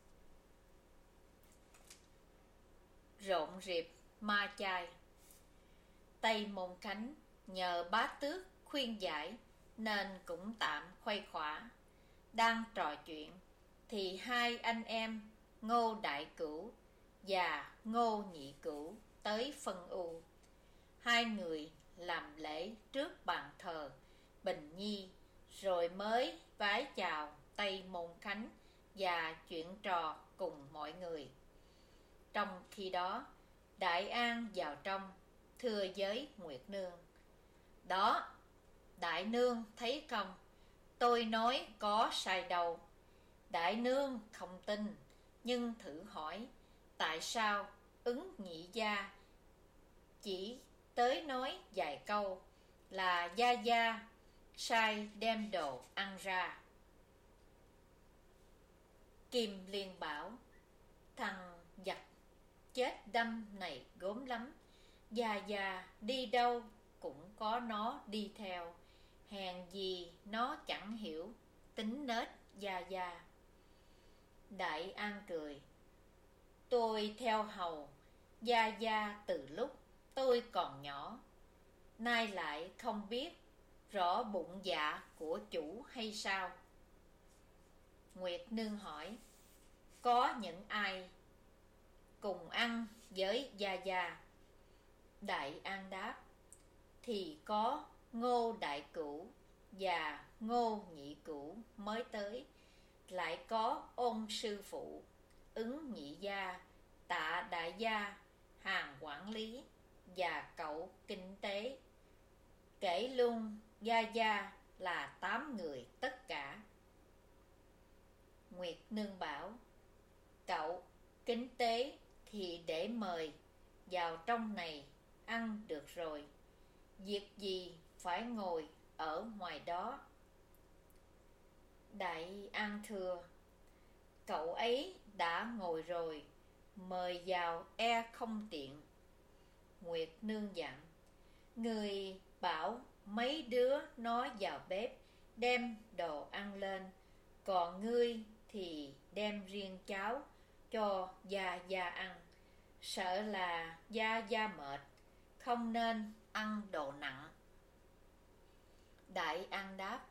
A: Rộn rịp ma chai. Tây Môn Khánh nhờ Bá Tước khuyên giải nên cũng tạm khuây khỏa. Đang trò chuyện thì hai anh em Ngô Đại Cửu và Ngô Nhị Cửu tới phân ưu. Hai người làm lễ trước bàn thờ Bình Nhi, rồi mới vái chào Tây Môn Khánh và chuyện trò cùng mọi người. Trong khi đó, Đại An vào trong, thưa với Nguyệt Nương: Đó, Đại Nương thấy không, tôi nói có sai đâu. Đại Nương không tin, nhưng thử hỏi, tại sao ứng nhị gia chỉ tới nói vài câu là gia gia sai đem đồ ăn ra? Kim Liên bảo, thằng giặc chết đâm này gốm lắm, gia gia đi đâu cũng có nó đi theo, hèn gì nó chẳng hiểu tính nết gia gia. Đại An cười, tôi theo hầu gia gia từ lúc tôi còn nhỏ, nay lại không biết rõ bụng dạ của chủ hay sao? Nguyệt Nương hỏi, có những ai cùng ăn với gia gia? Đại An đáp, thì có Ngô Đại Cửu và Ngô Nhị Cửu mới tới, lại có Ôn sư phụ, Ứng nhị gia, Tạ đại gia, Hàn quản lý và cậu kinh tế. Kể luôn gia gia là tám người tất cả. Nguyệt Nương bảo, cậu kinh tế thì để mời vào trong này ăn được rồi, việc gì phải ngồi ở ngoài đó. Đại An thưa, cậu ấy đã ngồi rồi, mời vào e không tiện. Nguyệt Nương dặn, người bảo mấy đứa nó vào bếp đem đồ ăn lên, còn ngươi thì đem riêng cháo cho gia gia ăn, sợ là gia gia mệt, không nên ăn đồ nặng. Đại An đáp,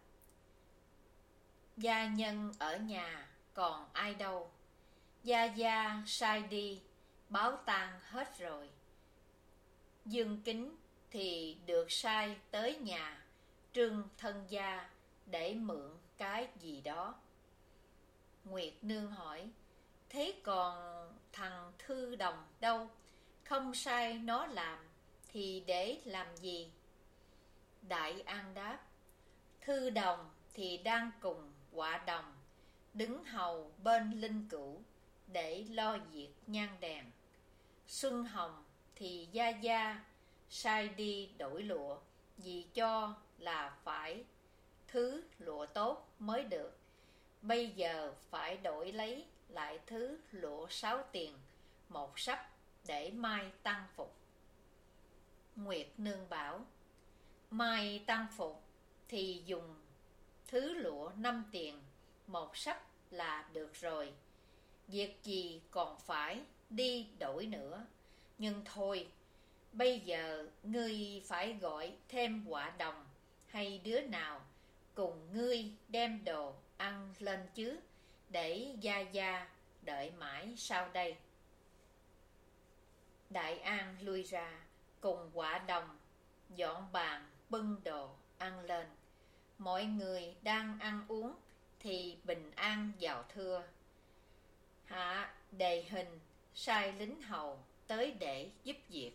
A: gia nhân ở nhà còn ai đâu, gia gia sai đi báo tang hết rồi. Dương Kính thì được sai tới nhà Trương thân gia để mượn cái gì đó. Nguyệt Nương hỏi, thế còn thằng Thư Đồng đâu? Không sai nó làm thì để làm gì? Đại An đáp, Thư Đồng thì đang cùng Họa Đồng đứng hầu bên Linh Cửu để lo việc nhang đèn. Xuân Hồng thì gia gia sai đi đổi lụa, vì cho là phải thứ lụa tốt mới được. Bây giờ phải đổi lấy lại thứ lụa sáu tiền một sắp để mai tăng phục. Nguyệt Nương bảo, mai tăng phục thì dùng thứ lụa năm tiền một sắp là được rồi, việc gì còn phải đi đổi nữa. Nhưng thôi, bây giờ ngươi phải gọi thêm Họa Đồng hay đứa nào cùng ngươi đem đồ ăn lên chứ, để gia gia đợi mãi sau đây. Đại An lui ra, cùng Quả Đồng dọn bàn bưng đồ ăn lên. Mọi người đang ăn uống thì Bình An vào thưa. Hạ Đề Hình sai lính hầu tới để giúp việc.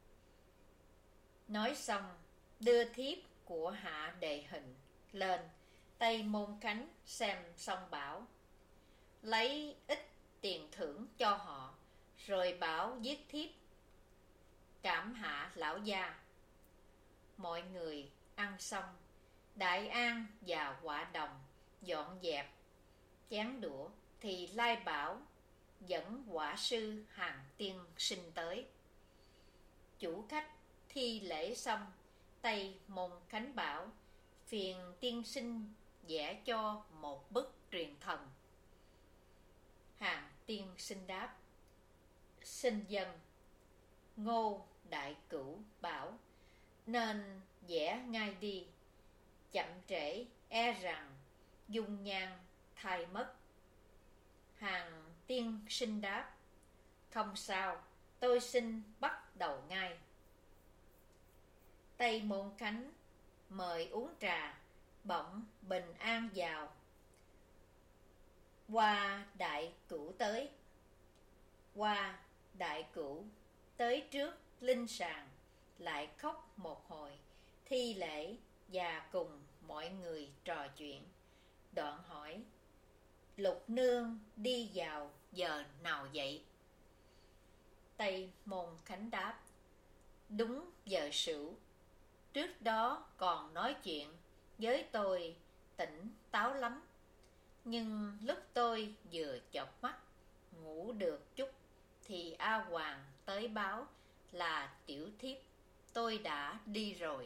A: Nói xong, đưa thiếp của Hạ Đề Hình lên. Tây Môn Khánh xem xong bảo, lấy ít tiền thưởng cho họ, rồi bảo giết thiếp cảm hạ lão gia. Mọi người ăn xong, Đại An và Quả Đồng dọn dẹp chén đũa thì Lai Bảo dẫn quả sư Hàn Tiên Sinh tới. Chủ khách thi lễ xong, Tây Môn Khánh bảo phiền tiên sinh vẽ cho một bức truyền thần. Hàn Tiên Sinh đáp, xin dân. Ngô Đại Cửu bảo, nên vẽ ngay đi, chậm trễ e rằng dung nhan thay mất. Hàn Tiên Sinh đáp, không sao, tôi xin bắt đầu ngay. Tây Môn Khánh mời uống trà, bỗng Bình An vào. Qua Đại Cửu tới. Qua Đại Cửu tới trước linh sàng, lại khóc một hồi, thi lễ và cùng mọi người trò chuyện. Đoạn hỏi, Lục nương đi vào giờ nào vậy? Tây Môn Khánh đáp, đúng giờ sửu. Trước đó còn nói chuyện với tôi tỉnh táo lắm, nhưng lúc tôi vừa chợp mắt ngủ được chút thì A Hoàng tới báo là tiểu thiếp tôi đã đi rồi.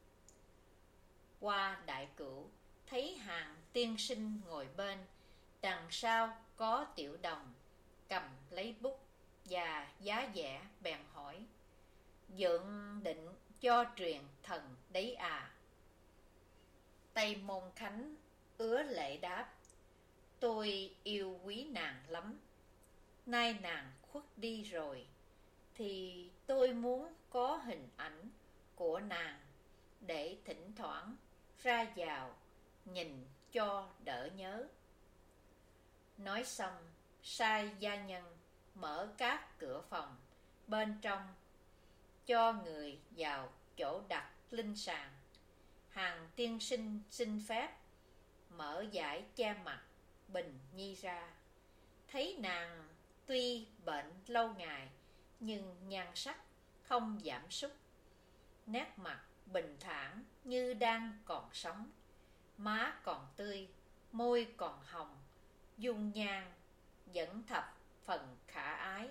A: Qua Đại Cửu thấy Hàn Tiên Sinh ngồi bên, đằng sau có Tiểu Đồng cầm lấy bút và giá vẽ, bèn hỏi, dượng định cho truyền thần đấy à? Tây Môn Khánh ứa lệ đáp, tôi yêu quý nàng lắm. Nay nàng khuất đi rồi, thì tôi muốn có hình ảnh của nàng để thỉnh thoảng ra vào nhìn cho đỡ nhớ. Nói xong, sai gia nhân mở các cửa phòng bên trong, cho người vào chỗ đặt linh sàng. Hàn Tiên Sinh xin phép mở giải che mặt Bình Nhi ra. Thấy nàng tuy bệnh lâu ngày, nhưng nhan sắc không giảm sút, nét mặt bình thản như đang còn sống, má còn tươi, môi còn hồng, dung nhan vẫn thập phần khả ái.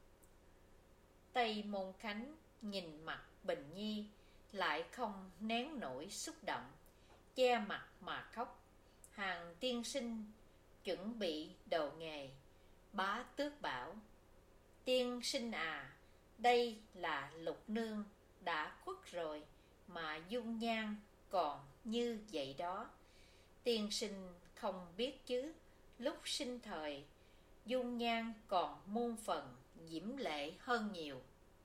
A: Tây Môn Khánh nhìn mặt Bình Nhi, lại không nén nổi xúc động, che mặt mà khóc. Hàn Tiên Sinh chuẩn bị đồ nghề. Bá Tước bảo, tiên sinh à, đây là Lục nương đã khuất rồi mà dung nhan còn như vậy đó. Tiên sinh không biết chứ, lúc sinh thời dung nhan còn muôn phần diễm lệ hơn nhiều.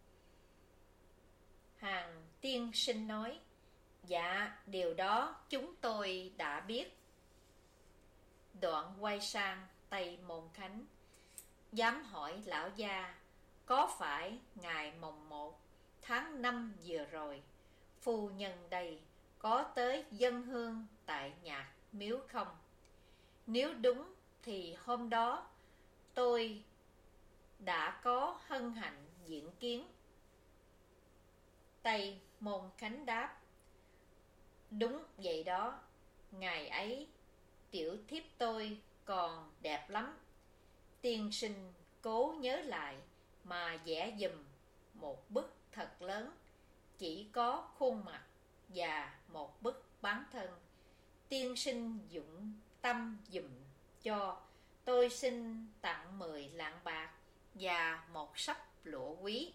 A: Hàn Tiên Sinh nói, dạ điều đó chúng tôi đã biết. Đoạn quay sang Tây Môn Khánh, dám hỏi lão gia, có phải ngày mồng một tháng năm vừa rồi phu nhân đây có tới dâng hương tại nhạc miếu không? Nếu đúng thì hôm đó tôi đã có hân hạnh diện kiến. Tây Môn Khánh đáp, đúng vậy đó, ngày ấy tiểu thiếp tôi còn đẹp lắm. Tiên sinh cố nhớ lại mà vẽ giùm một bức thật lớn, chỉ có khuôn mặt và một bức bán thân. Tiên sinh dụng tâm giùm cho, tôi xin tặng mười lạng bạc và một sấp lụa quý.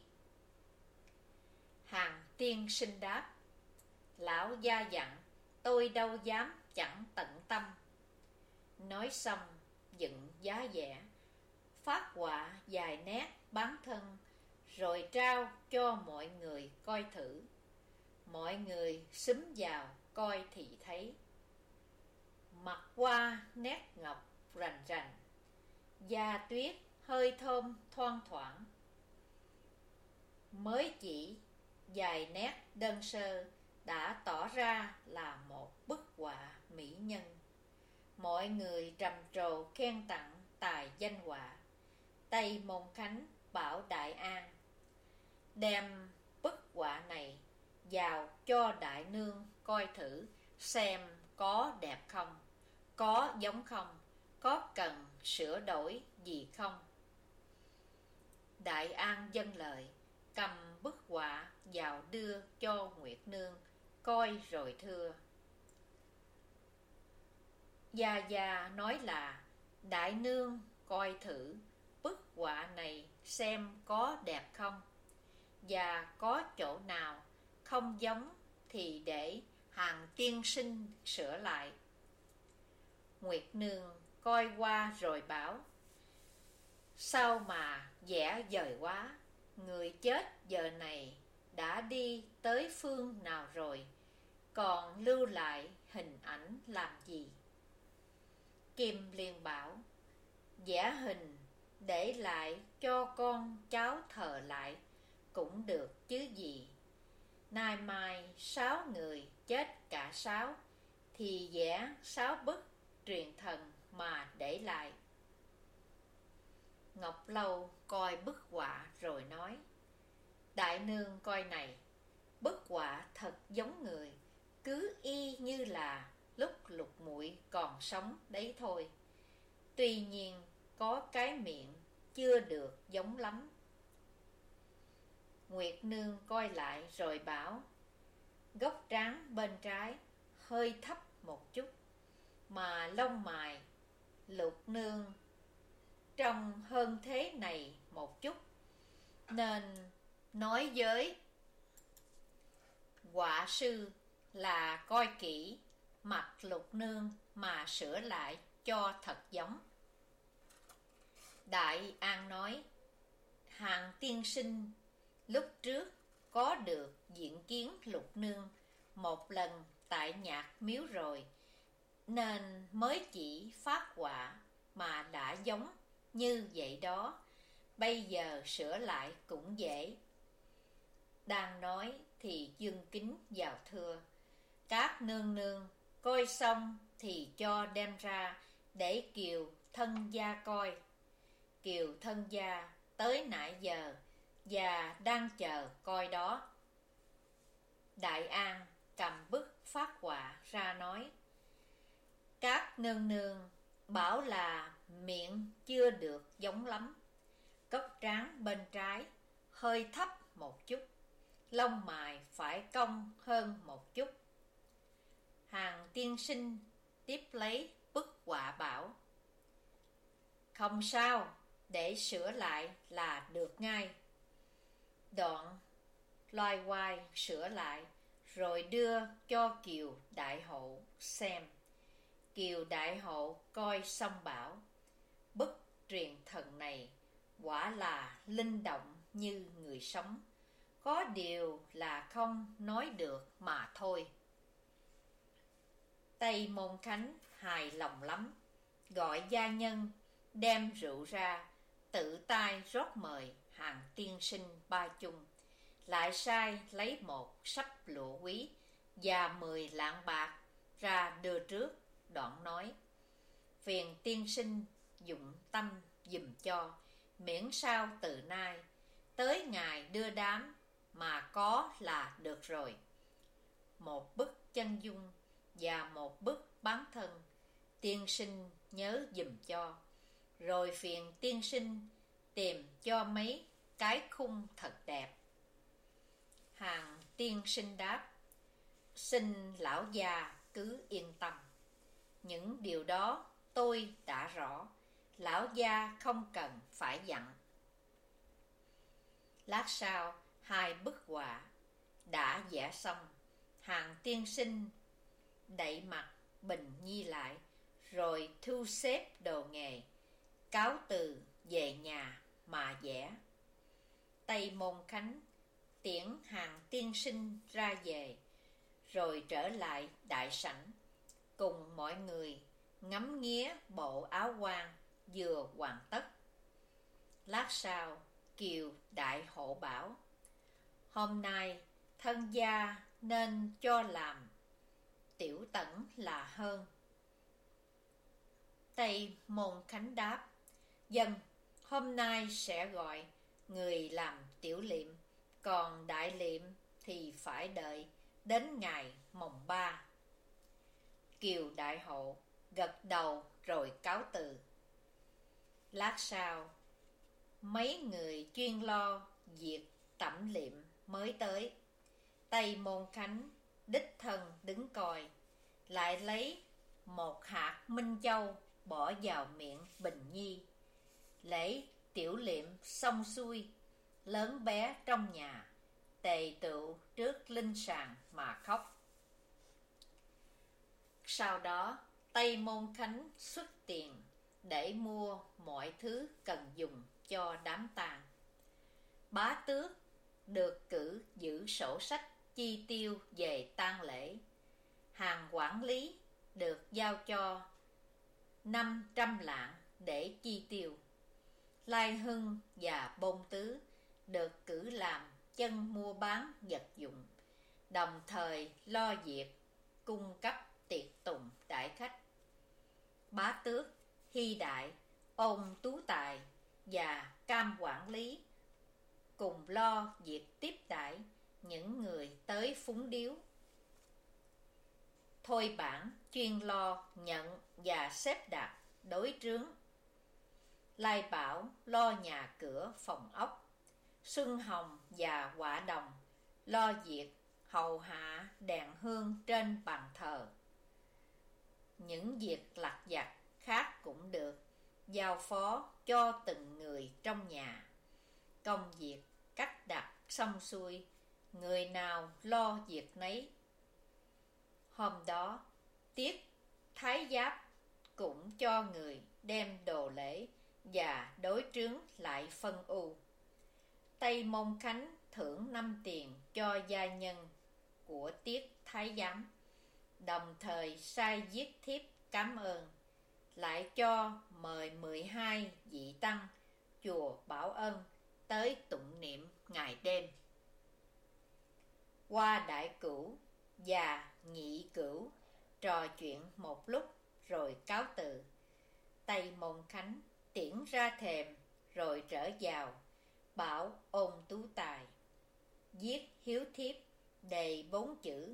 A: Hàn Tiên Sinh đáp, lão gia dặn, tôi đâu dám chẳng tận tâm. Nói xong dựng giá vẽ, phát họa vài nét bán thân, rồi trao cho mọi người coi thử. Mọi người xúm vào coi thì thấy, mặt hoa nét ngọc rành rành, da tuyết hơi thơm thoang thoảng. Mới chỉ vài nét đơn sơ đã tỏ ra là một bức họa mỹ nhân. Mọi người trầm trồ khen tặng tài danh họa. Tây Môn Khánh bảo Đại An đem bức họa này vào cho đại nương coi thử, xem có đẹp không, có giống không, có cần sửa đổi gì không. Đại An vâng lời, cầm bức họa vào đưa cho Nguyệt Nương coi rồi thưa. Gia Gia nói là đại nương coi thử bức họa này xem có đẹp không, và có chỗ nào không giống thì để hàng tiên sinh sửa lại. Nguyệt Nương coi qua rồi bảo, sao mà vẽ vời quá, người chết giờ này đã đi tới phương nào rồi, còn lưu lại hình ảnh làm gì? Kim Liên bảo, vẽ hình để lại cho con cháu thờ lại cũng được chứ gì. Nay mai sáu người chết cả sáu, thì vẽ sáu bức truyền thần mà để lại. Ngọc Lâu coi bức họa rồi nói, đại nương coi này, bức họa thật giống người, cứ y như là lúc Lục Muội còn sống đấy thôi. Tuy nhiên có cái miệng chưa được giống lắm. Nguyệt Nương coi lại rồi bảo, gốc trán bên trái hơi thấp một chút, mà lông mày Lục Nương trông hơn thế này một chút, nên nói với họa sư là coi kỹ mặt Lục Nương mà sửa lại cho thật giống. Đại An nói, hàng tiên sinh lúc trước có được diện kiến Lục Nương một lần tại Nhạc Miếu rồi, nên mới chỉ phát họa mà đã giống như vậy đó. Bây giờ sửa lại cũng dễ. Đang nói thì Dương Kính vào thưa, các nương nương coi xong thì cho đem ra để Kiều thân gia coi. Kiều thân gia tới nãy giờ và đang chờ coi đó. Đại An cầm bức phát họa ra nói, các nương nương bảo là miệng chưa được giống lắm, cốc trán bên trái hơi thấp một chút, lông mày phải cong hơn một chút. Hàng tiên sinh tiếp lấy bức họa bảo, không sao, để sửa lại là được ngay. Đoạn loay hoay sửa lại rồi đưa cho Kiều Đại Hộ xem. Kiều Đại Hộ coi xong bảo, bức truyền thần này quả là linh động như người sống, có điều là không nói được mà thôi. Tây Môn Khánh hài lòng lắm, gọi gia nhân đem rượu ra, tự tay rót mời hàng tiên sinh ba chung, lại sai lấy một sấp lụa quý và mười lạng bạc ra đưa trước. Đoạn nói, phiền tiên sinh dụng tâm dùm cho, miễn sao từ nay tới ngày đưa đám mà có là được rồi. Một bức chân dung và một bức bán thân, tiên sinh nhớ dùm cho, rồi phiền tiên sinh tìm cho mấy cái khung thật đẹp. Hàng tiên sinh đáp, xin lão già cứ yên tâm, những điều đó tôi đã rõ, lão gia không cần phải dặn. Lát sau, hai bức họa đã vẽ xong, hàng tiên sinh đậy mặt bình nhi lại, rồi thu xếp đồ nghề, cáo từ về nhà mà vẽ. Tây Môn Khánh tiễn hàng tiên sinh ra về, rồi trở lại đại sảnh, cùng mọi người ngắm nghía bộ áo quan vừa hoàn tất. Lát sau, Kiều đại hộ bảo: hôm nay thân gia nên cho làm tiểu tẩn là hơn. Tây Môn Khánh đáp: dân, hôm nay sẽ gọi người làm tiểu liệm, còn đại liệm thì phải đợi đến ngày mồng ba. Kiều đại hộ gật đầu rồi cáo từ. Lát sau, mấy người chuyên lo việc tẩm liệm mới tới. Tây Môn Khánh đích thân đứng coi, lại lấy một hạt minh châu bỏ vào miệng Bình Nhi. Lễ tiểu liệm xong xuôi, lớn bé trong nhà tề tựu trước linh sàng mà khóc. Sau đó Tây Môn Khánh xuất tiền để mua mọi thứ cần dùng cho đám tang. Bá tước được cử giữ sổ sách chi tiêu về tang lễ. Hàng quản lý được giao cho năm trăm lạng để chi tiêu. Lai Hưng và Bôn Tứ được cử làm chân mua bán vật dụng, đồng thời lo việc cung cấp tiệc tùng đãi khách. Bá tước Hy Đại, Ôn Tú Tài và Cam quản lý cùng lo việc tiếp đãi những người tới phúng điếu. Thôi Bản chuyên lo nhận và xếp đặt đối trướng. Lai Bảo lo nhà cửa phòng ốc. Xuân Hồng và Họa Đồng lo việc hầu hạ đèn hương trên bàn thờ. Những việc lặt vặt khác cũng được giao phó cho từng người trong nhà. Công việc cắt đặt xong xuôi, người nào lo việc nấy. Hôm đó, Tiết Thái Giáp cũng cho người đem đồ lễ và đối trướng lại phân ưu. Tây Môn Khánh thưởng năm tiền cho gia nhân của Tiết Thái Giám, đồng thời sai viết thiếp cảm ơn, lại cho mời mười hai vị tăng chùa Bảo Ân tới tụng niệm ngày đêm. Qua đại cửu và nhị cửu trò chuyện một lúc rồi cáo từ. Tây Môn Khánh tiễn ra thềm rồi trở vào, bảo Ôn Tú Tài viết hiếu thiếp đề bốn chữ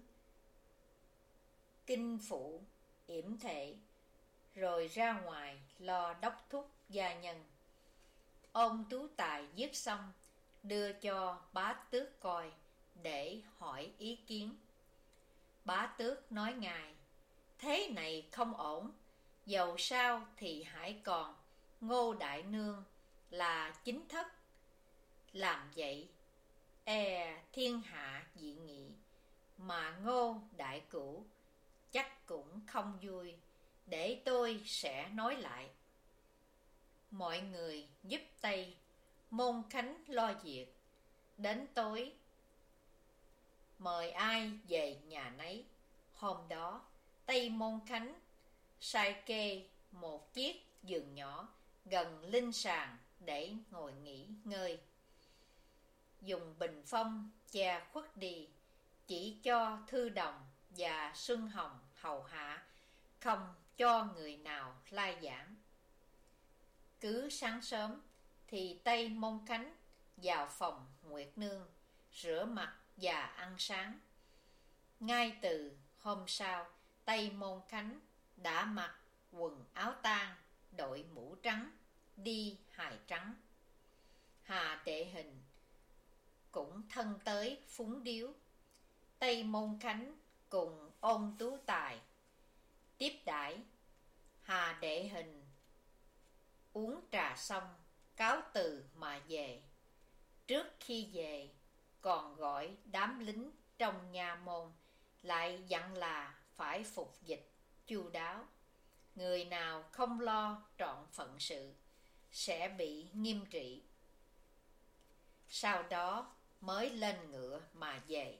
A: kinh phụ yểm thệ, rồi ra ngoài lo đốc thúc gia nhân. Ôn Tú Tài viết xong đưa cho Bá Tước coi để hỏi ý kiến. Bá Tước nói ngài: thế này không ổn, dầu sao thì hãy còn Ngô Đại Nương là chính thất. Làm vậy e thiên hạ dị nghị, mà Ngô Đại Cửu chắc cũng không vui, để tôi sẽ nói lại. Mọi người giúp Tây Môn Khánh lo việc. Đến tối mời ai về nhà nấy. Hôm đó Tây Môn Khánh sai kê một chiếc giường nhỏ gần linh sàng để ngồi nghỉ ngơi, dùng bình phong che khuất đi, chỉ cho Thư Đồng và Xuân Hồng hầu hạ, không cho người nào lai giảng. Cứ sáng sớm thì Tây Môn Khánh vào phòng Nguyệt Nương rửa mặt và ăn sáng. Ngay từ hôm sau, Tây Môn Khánh đã mặc quần áo tang, đội mũ trắng, đi hài trắng. Hà Đệ Hình cũng thân tới phúng điếu. Tây Môn Khánh cùng Ôn Tú Tài tiếp đãi. Hà Đệ Hình uống trà xong cáo từ mà về. Trước khi về còn gọi đám lính trong nhà môn lại dặn là phải phục dịch chu đáo. Người nào không lo trọn phận sự sẽ bị nghiêm trị. sau đó mới lên ngựa mà về.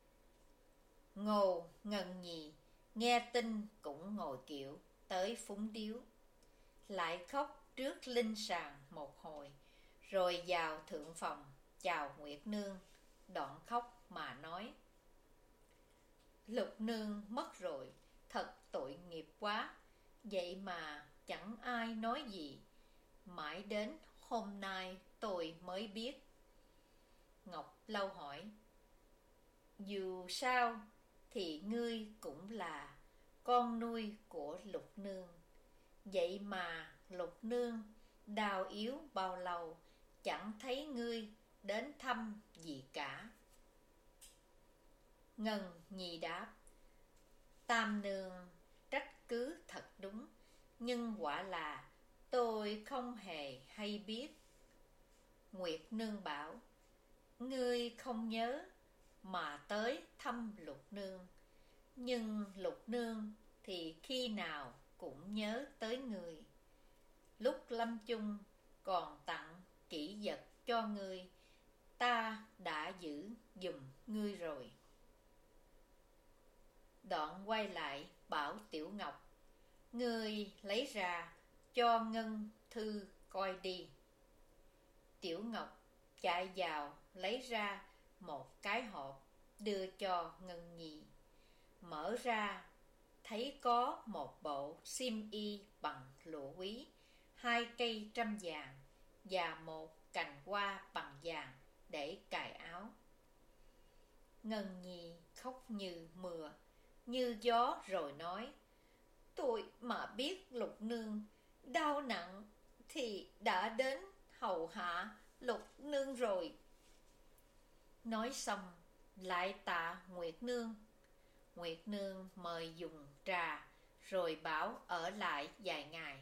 A: Ngô Ngân Nhi nghe tin cũng ngồi kiệu tới Phúng Điếu, lại khóc trước linh sàng một hồi, rồi vào thượng phòng chào Nguyệt Nương, đoạn khóc mà nói: Lục nương mất rồi, thật tội nghiệp quá, vậy mà chẳng ai nói gì, mãi đến hôm nay tôi mới biết. Ngọc Lâu hỏi: Dù sao thì ngươi cũng là con nuôi của Lục nương, vậy mà Lục nương đau yếu bao lâu chẳng thấy ngươi đến thăm gì cả. Ngân Nhi đáp: Tam nương trách cứ thật đúng, nhưng quả là tôi không hề hay biết. Nguyệt nương bảo: Ngươi không nhớ mà tới thăm Lục nương, nhưng Lục nương thì khi nào cũng nhớ tới ngươi. Lúc lâm chung còn tặng kỷ vật cho ngươi, ta đã giữ giùm ngươi rồi. Đoạn quay lại bảo Tiểu Ngọc: Ngươi lấy ra cho Ngân Thư coi đi. Tiểu Ngọc chạy vào lấy ra một cái hộp đưa cho Ngân Nhi. Mở ra thấy có một bộ xiêm y bằng lụa quý, hai cây trăm vàng và một cành hoa bằng vàng để cài áo. Ngân Nhi khóc như mưa như gió rồi nói: Tôi mà biết Lục nương đau nặng thì đã đến hầu hạ Lục nương rồi. Nói xong lại tạ Nguyệt nương. Nguyệt nương mời dùng trà, rồi bảo ở lại vài ngày.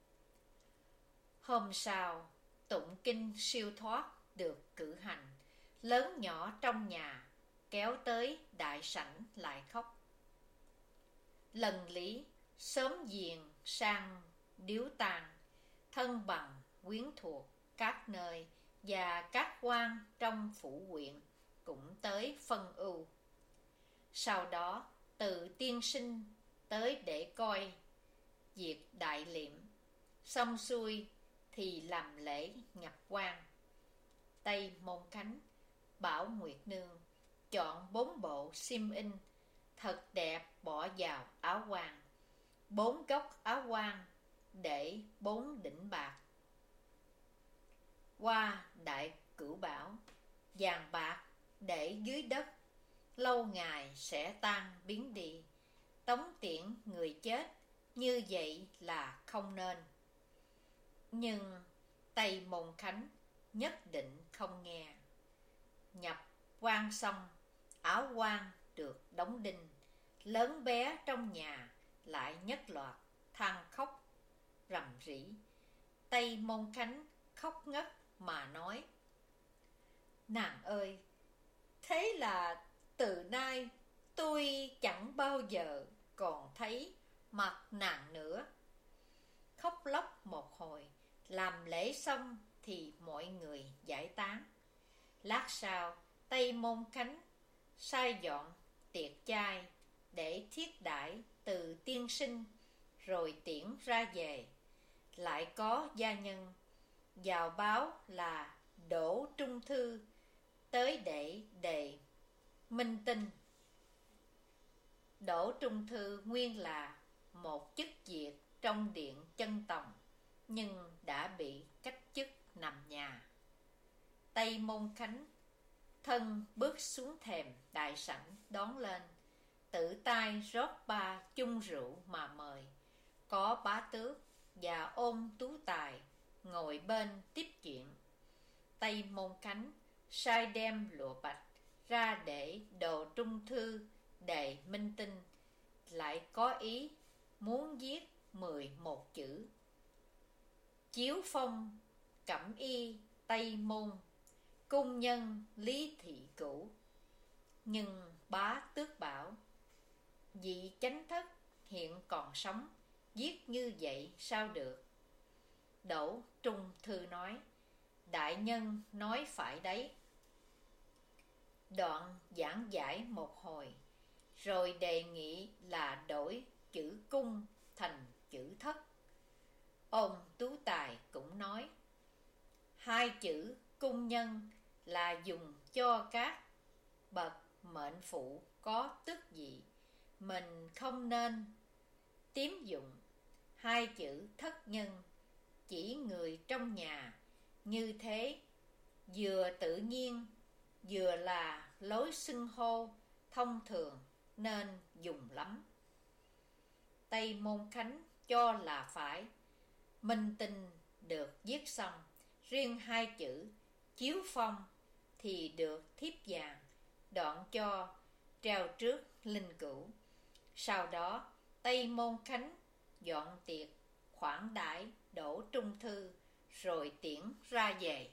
A: Hôm sau, tụng kinh siêu thoát được cử hành, lớn nhỏ trong nhà kéo tới đại sảnh lại khóc. Lần Lý sớm diền sang điếu tàn, thân bằng quyến thuộc các nơi và các quan trong phủ huyện cũng tới phân ưu. Sau đó từ tiên sinh tới để coi việc đại liệm, xong xuôi thì làm lễ nhập quan. Tây Môn Khánh bảo Nguyệt nương chọn bốn bộ xiêm in thật đẹp bỏ vào áo quan, bốn góc áo quan để bốn đỉnh bạc. Qua đại cửu bảo, vàng bạc để dưới đất, lâu ngày sẽ tan biến đi. Tống tiễn người chết như vậy là không nên. Nhưng Tây Môn Khánh nhất định không nghe. Nhập quan xong, áo quan được đóng đinh, lớn bé trong nhà lại nhất loạt than khóc rầm rĩ. Tây Môn Khánh khóc ngất mà nói: Nàng ơi, thế là từ nay tôi chẳng bao giờ còn thấy mặt nàng nữa. Khóc lóc một hồi, làm lễ xong thì mọi người giải tán. Lát sau, Tây Môn Khánh sai dọn tiệc chay để thiết đãi từ tiên sinh, rồi tiễn ra về. Lại có gia nhân vào báo là Đỗ Trung Thư tới để đề minh tinh. Đỗ Trung Thư nguyên là một chức việc trong điện Chân Tòng, nhưng đã bị cách chức nằm nhà. Tây Môn Khánh thân bước xuống thềm đại sảnh đón lên, tự tay rót ba chung rượu mà mời. Có Bá Tước và Ôn Tú Tài ngồi bên tiếp chuyện. Tây Môn Khánh sai đem lụa bạch ra để Đồ Trung Thư đề minh tinh, lại có ý muốn viết mười một chữ: Chiếu phong cẩm y Tây Môn, cung nhân Lý Thị Cửu. Nhưng Bá Tước bảo: Vị chánh thất hiện còn sống, viết như vậy sao được? Đỗ Trung Thư nói: Đại nhân nói phải đấy, Đoạn giảng giải một hồi, rồi đề nghị là đổi chữ cung thành chữ thất. Ông Tú Tài cũng nói, hai chữ cung nhân là dùng cho các bậc mệnh phụ có tước vị, mình không nên tiếm dụng. Hai chữ thất nhân chỉ người trong nhà, như thế vừa tự nhiên vừa là lối xưng hô thông thường nên dùng lắm. Tây Môn Khánh cho là phải. Minh Tinh được viết xong, riêng hai chữ chiếu phong thì được thiếp vàng, đoạn cho treo trước linh cữu. Sau đó Tây Môn Khánh dọn tiệc khoản đãi Đỗ Trung Thư, rồi tiễn ra về.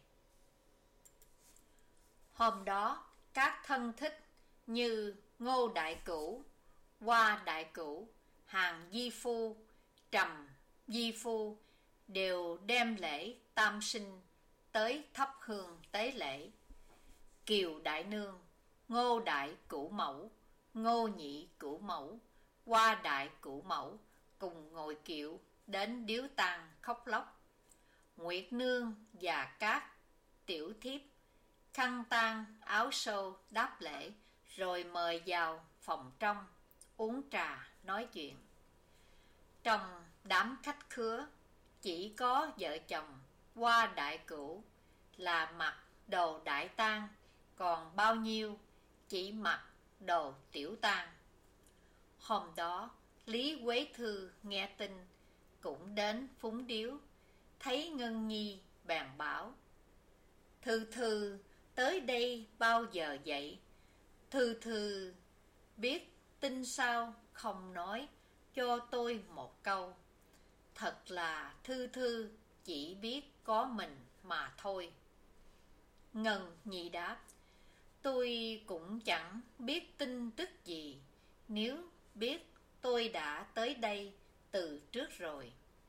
A: Hôm đó các thân thích như Ngô Đại Cửu, Hoa Đại Cửu, Hàn Di Phu, Trầm Di Phu đều đem lễ tam sinh tới thắp hương tế lễ. Kiều Đại Nương, Ngô Đại Cửu Mẫu, Ngô Nhị Cửu Mẫu, Hoa Đại Cửu Mẫu cùng ngồi kiệu đến điếu tang khóc lóc. Nguyệt Nương và các tiểu thiếp khăn tang áo sâu đáp lễ, rồi mời vào phòng trong uống trà nói chuyện. Trong đám khách khứa chỉ có vợ chồng Hoa Đại Cửu là mặc đồ đại tang, còn bao nhiêu chỉ mặc đồ tiểu tang. Hôm đó Lý Quế Thư nghe tin cũng đến phúng điếu, thấy Ngân Nhi bèn bảo, Thư Thư tới đây bao giờ vậy? Thư Thư biết tin sao không nói cho tôi một câu. Thật là Thư Thư chỉ biết có mình mà thôi. Ngân Nhi đáp, tôi cũng chẳng biết tin tức gì, nếu biết tôi đã tới đây từ trước rồi.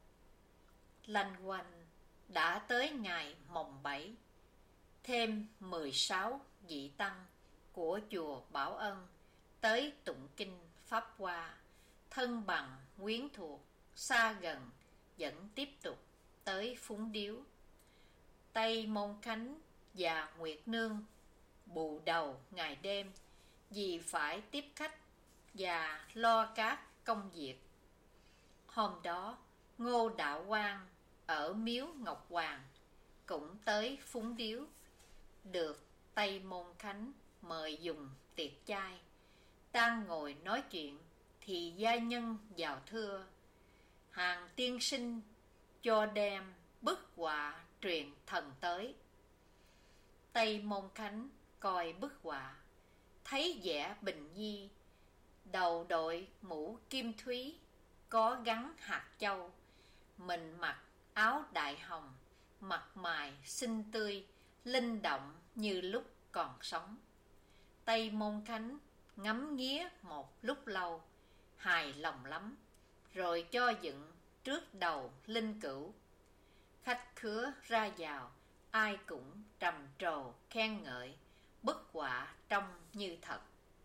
A: Lanh quanh đã tới ngày mồng bảy, thêm mười sáu vị tăng của chùa Bảo Ân tới tụng kinh Pháp Hoa, thân bằng quyến thuộc, xa gần vẫn tiếp tục tới phúng điếu. Tây Môn Khánh và Nguyệt Nương bù đầu ngày đêm vì phải tiếp khách và lo các công việc. Hôm đó Ngô Đạo Quang ở miếu Ngọc Hoàng cũng tới phúng điếu, được Tây Môn Khánh mời dùng tiệc chay. Đang ngồi nói chuyện thì gia nhân vào thưa, Hàng tiên sinh cho đem bức họa truyền thần tới. Tây Môn Khánh coi bức họa, thấy vẻ bình nhi, đầu đội mũ kim thúy có gắn hạt châu, mình mặc áo đại hồng, mặt mày xinh tươi, linh động như lúc còn sống. Tây Môn Khánh ngắm nghía một lúc lâu, hài lòng lắm, rồi cho dựng trước đầu linh cữu. Khách khứa ra vào, ai cũng trầm trồ khen ngợi, bức họa trông như thật.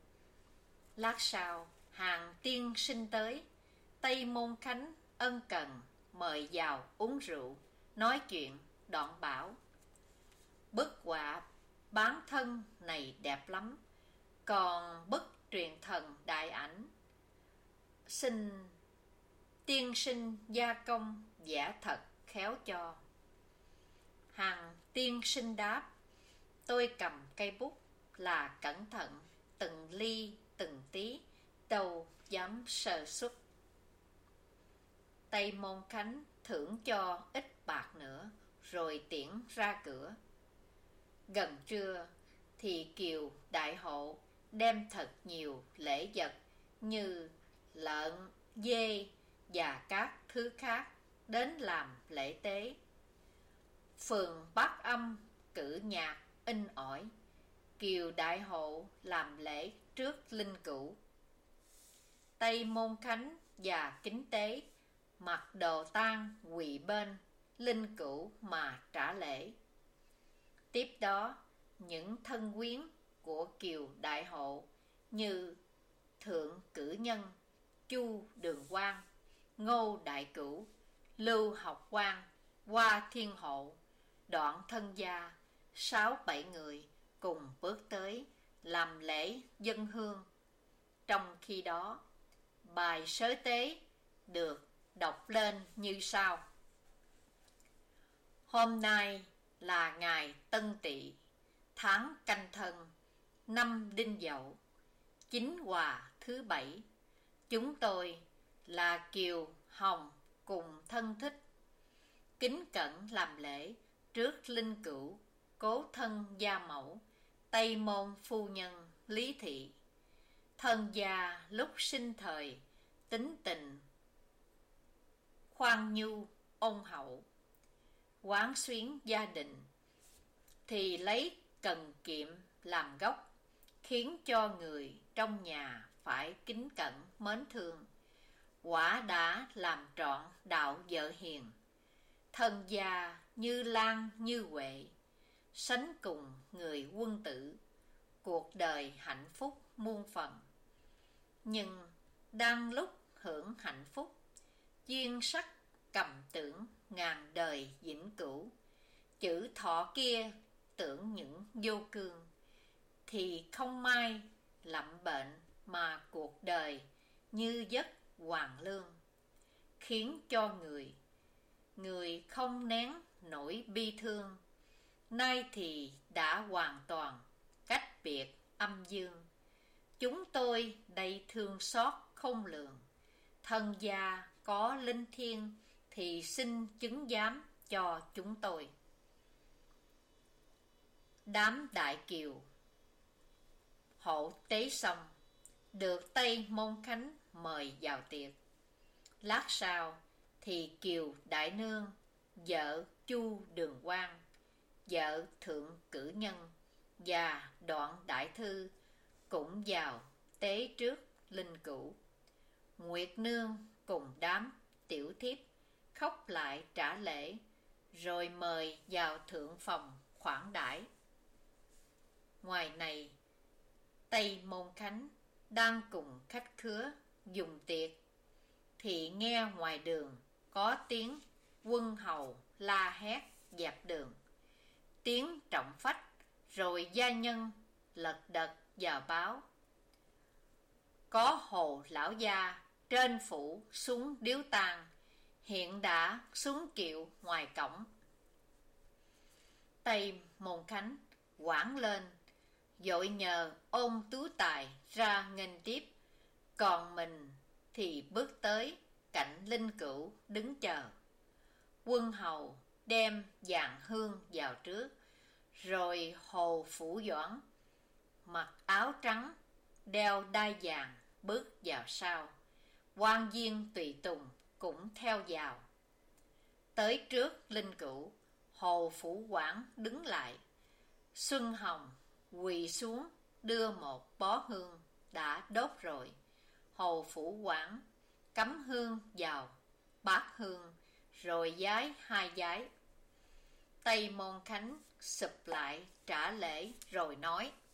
A: Lát sau Hàng tiên sinh tới, Tây Môn Khánh ân cần mời vào uống rượu, nói chuyện, đoạn bảo, bức họa bán thân này đẹp lắm, còn bức truyền thần đại ảnh, xin tiên sinh gia công vẽ thật khéo cho. Hàng tiên sinh đáp, tôi cầm cây bút là cẩn thận, từng ly từng tí, đâu dám sơ suất. Tây Môn Khánh thưởng cho ít bạc nữa, rồi tiễn ra cửa. Gần trưa thì Kiều Đại Hộ đem thật nhiều lễ vật như lợn, dê và các thứ khác đến làm lễ tế. Phường Bát Âm cử nhạc in ỏi, Kiều Đại Hộ làm lễ trước linh cữu. Tây Môn Khánh và Kính Tế mặc đồ tang quỳ bên linh cữu mà trả lễ. Tiếp đó những thân quyến của Kiều Đại Hộ như Thượng Cử Nhân, Chu Đường Quang, Ngô Đại Cửu, Lưu Học Quang, Hoa Thiên Hộ, Đoạn Thân Gia, sáu bảy người cùng bước tới làm lễ dân hương. Trong khi đó, bài sớ tế được đọc lên như sau: Hôm nay là ngày Tân Tỵ, tháng Canh Thân, năm Đinh Dậu, chính hòa thứ bảy. Chúng tôi là Kiều Hồng cùng thân thích, kính cẩn làm lễ trước linh cữu cố thân gia mẫu Tây Môn phu nhân Lý Thị. Thân gia lúc sinh thời tính tình khoan nhu ôn hậu, quán xuyến gia đình thì lấy cần kiệm làm gốc, khiến cho người trong nhà phải kính cẩn mến thương. Quả đã làm trọn đạo vợ hiền, thân gia như lan như huệ, sánh cùng người quân tử, cuộc đời hạnh phúc muôn phần. Nhưng đang lúc hưởng hạnh phúc, duyên sắc cầm tưởng ngàn đời vĩnh cửu, chữ thọ kia tưởng những vô cương, thì không may lậm bệnh mà cuộc đời như giấc hoàn lương, khiến cho người người không nén nỗi bi thương. Nay thì đã hoàn toàn cách biệt âm dương, chúng tôi đầy thương xót không lường. Thân gia có linh thiêng thì xin chứng giám cho chúng tôi. Đám Đại Kiều hộ tế xong, được Tây Môn Khánh mời vào tiệc. Lát sau thì Kiều Đại Nương, vợ Chu Đường Quang, vợ Thượng Cử Nhân và Đoạn Đại Thư cũng vào tế trước linh cữu. Nguyệt Nương cùng đám tiểu thiếp khóc lại trả lễ, rồi mời vào thượng phòng khoản đãi. Ngoài này, Tây Môn Khánh đang cùng khách khứa dùng tiệc, thì nghe ngoài đường có tiếng quân hầu la hét dẹp đường. Tiếng trọng phách, rồi gia nhân lật đật vào báo: Có Hồ lão gia trên phủ xuống điếu tàn, hiện đã xuống kiệu ngoài cổng. Tây Môn Khánh hoảng lên, vội nhờ Ôn Tú Tài ra nghênh tiếp, còn mình thì bước tới cạnh linh cữu đứng chờ. Quân hầu đem vàng hương vào trước, rồi Hồ Phủ Doãn mặc áo trắng, đeo đai vàng bước vào sau. Quan viên tùy tùng cũng theo vào. Tới trước linh cữu, Hồ Phủ Doãn đứng lại. Xuân Hồng quỳ xuống đưa một bó hương đã đốt rồi. Hồ Phủ Doãn cắm hương vào bát hương, rồi giái hai giái. Tây Môn Khánh sụp lại trả lễ rồi nói: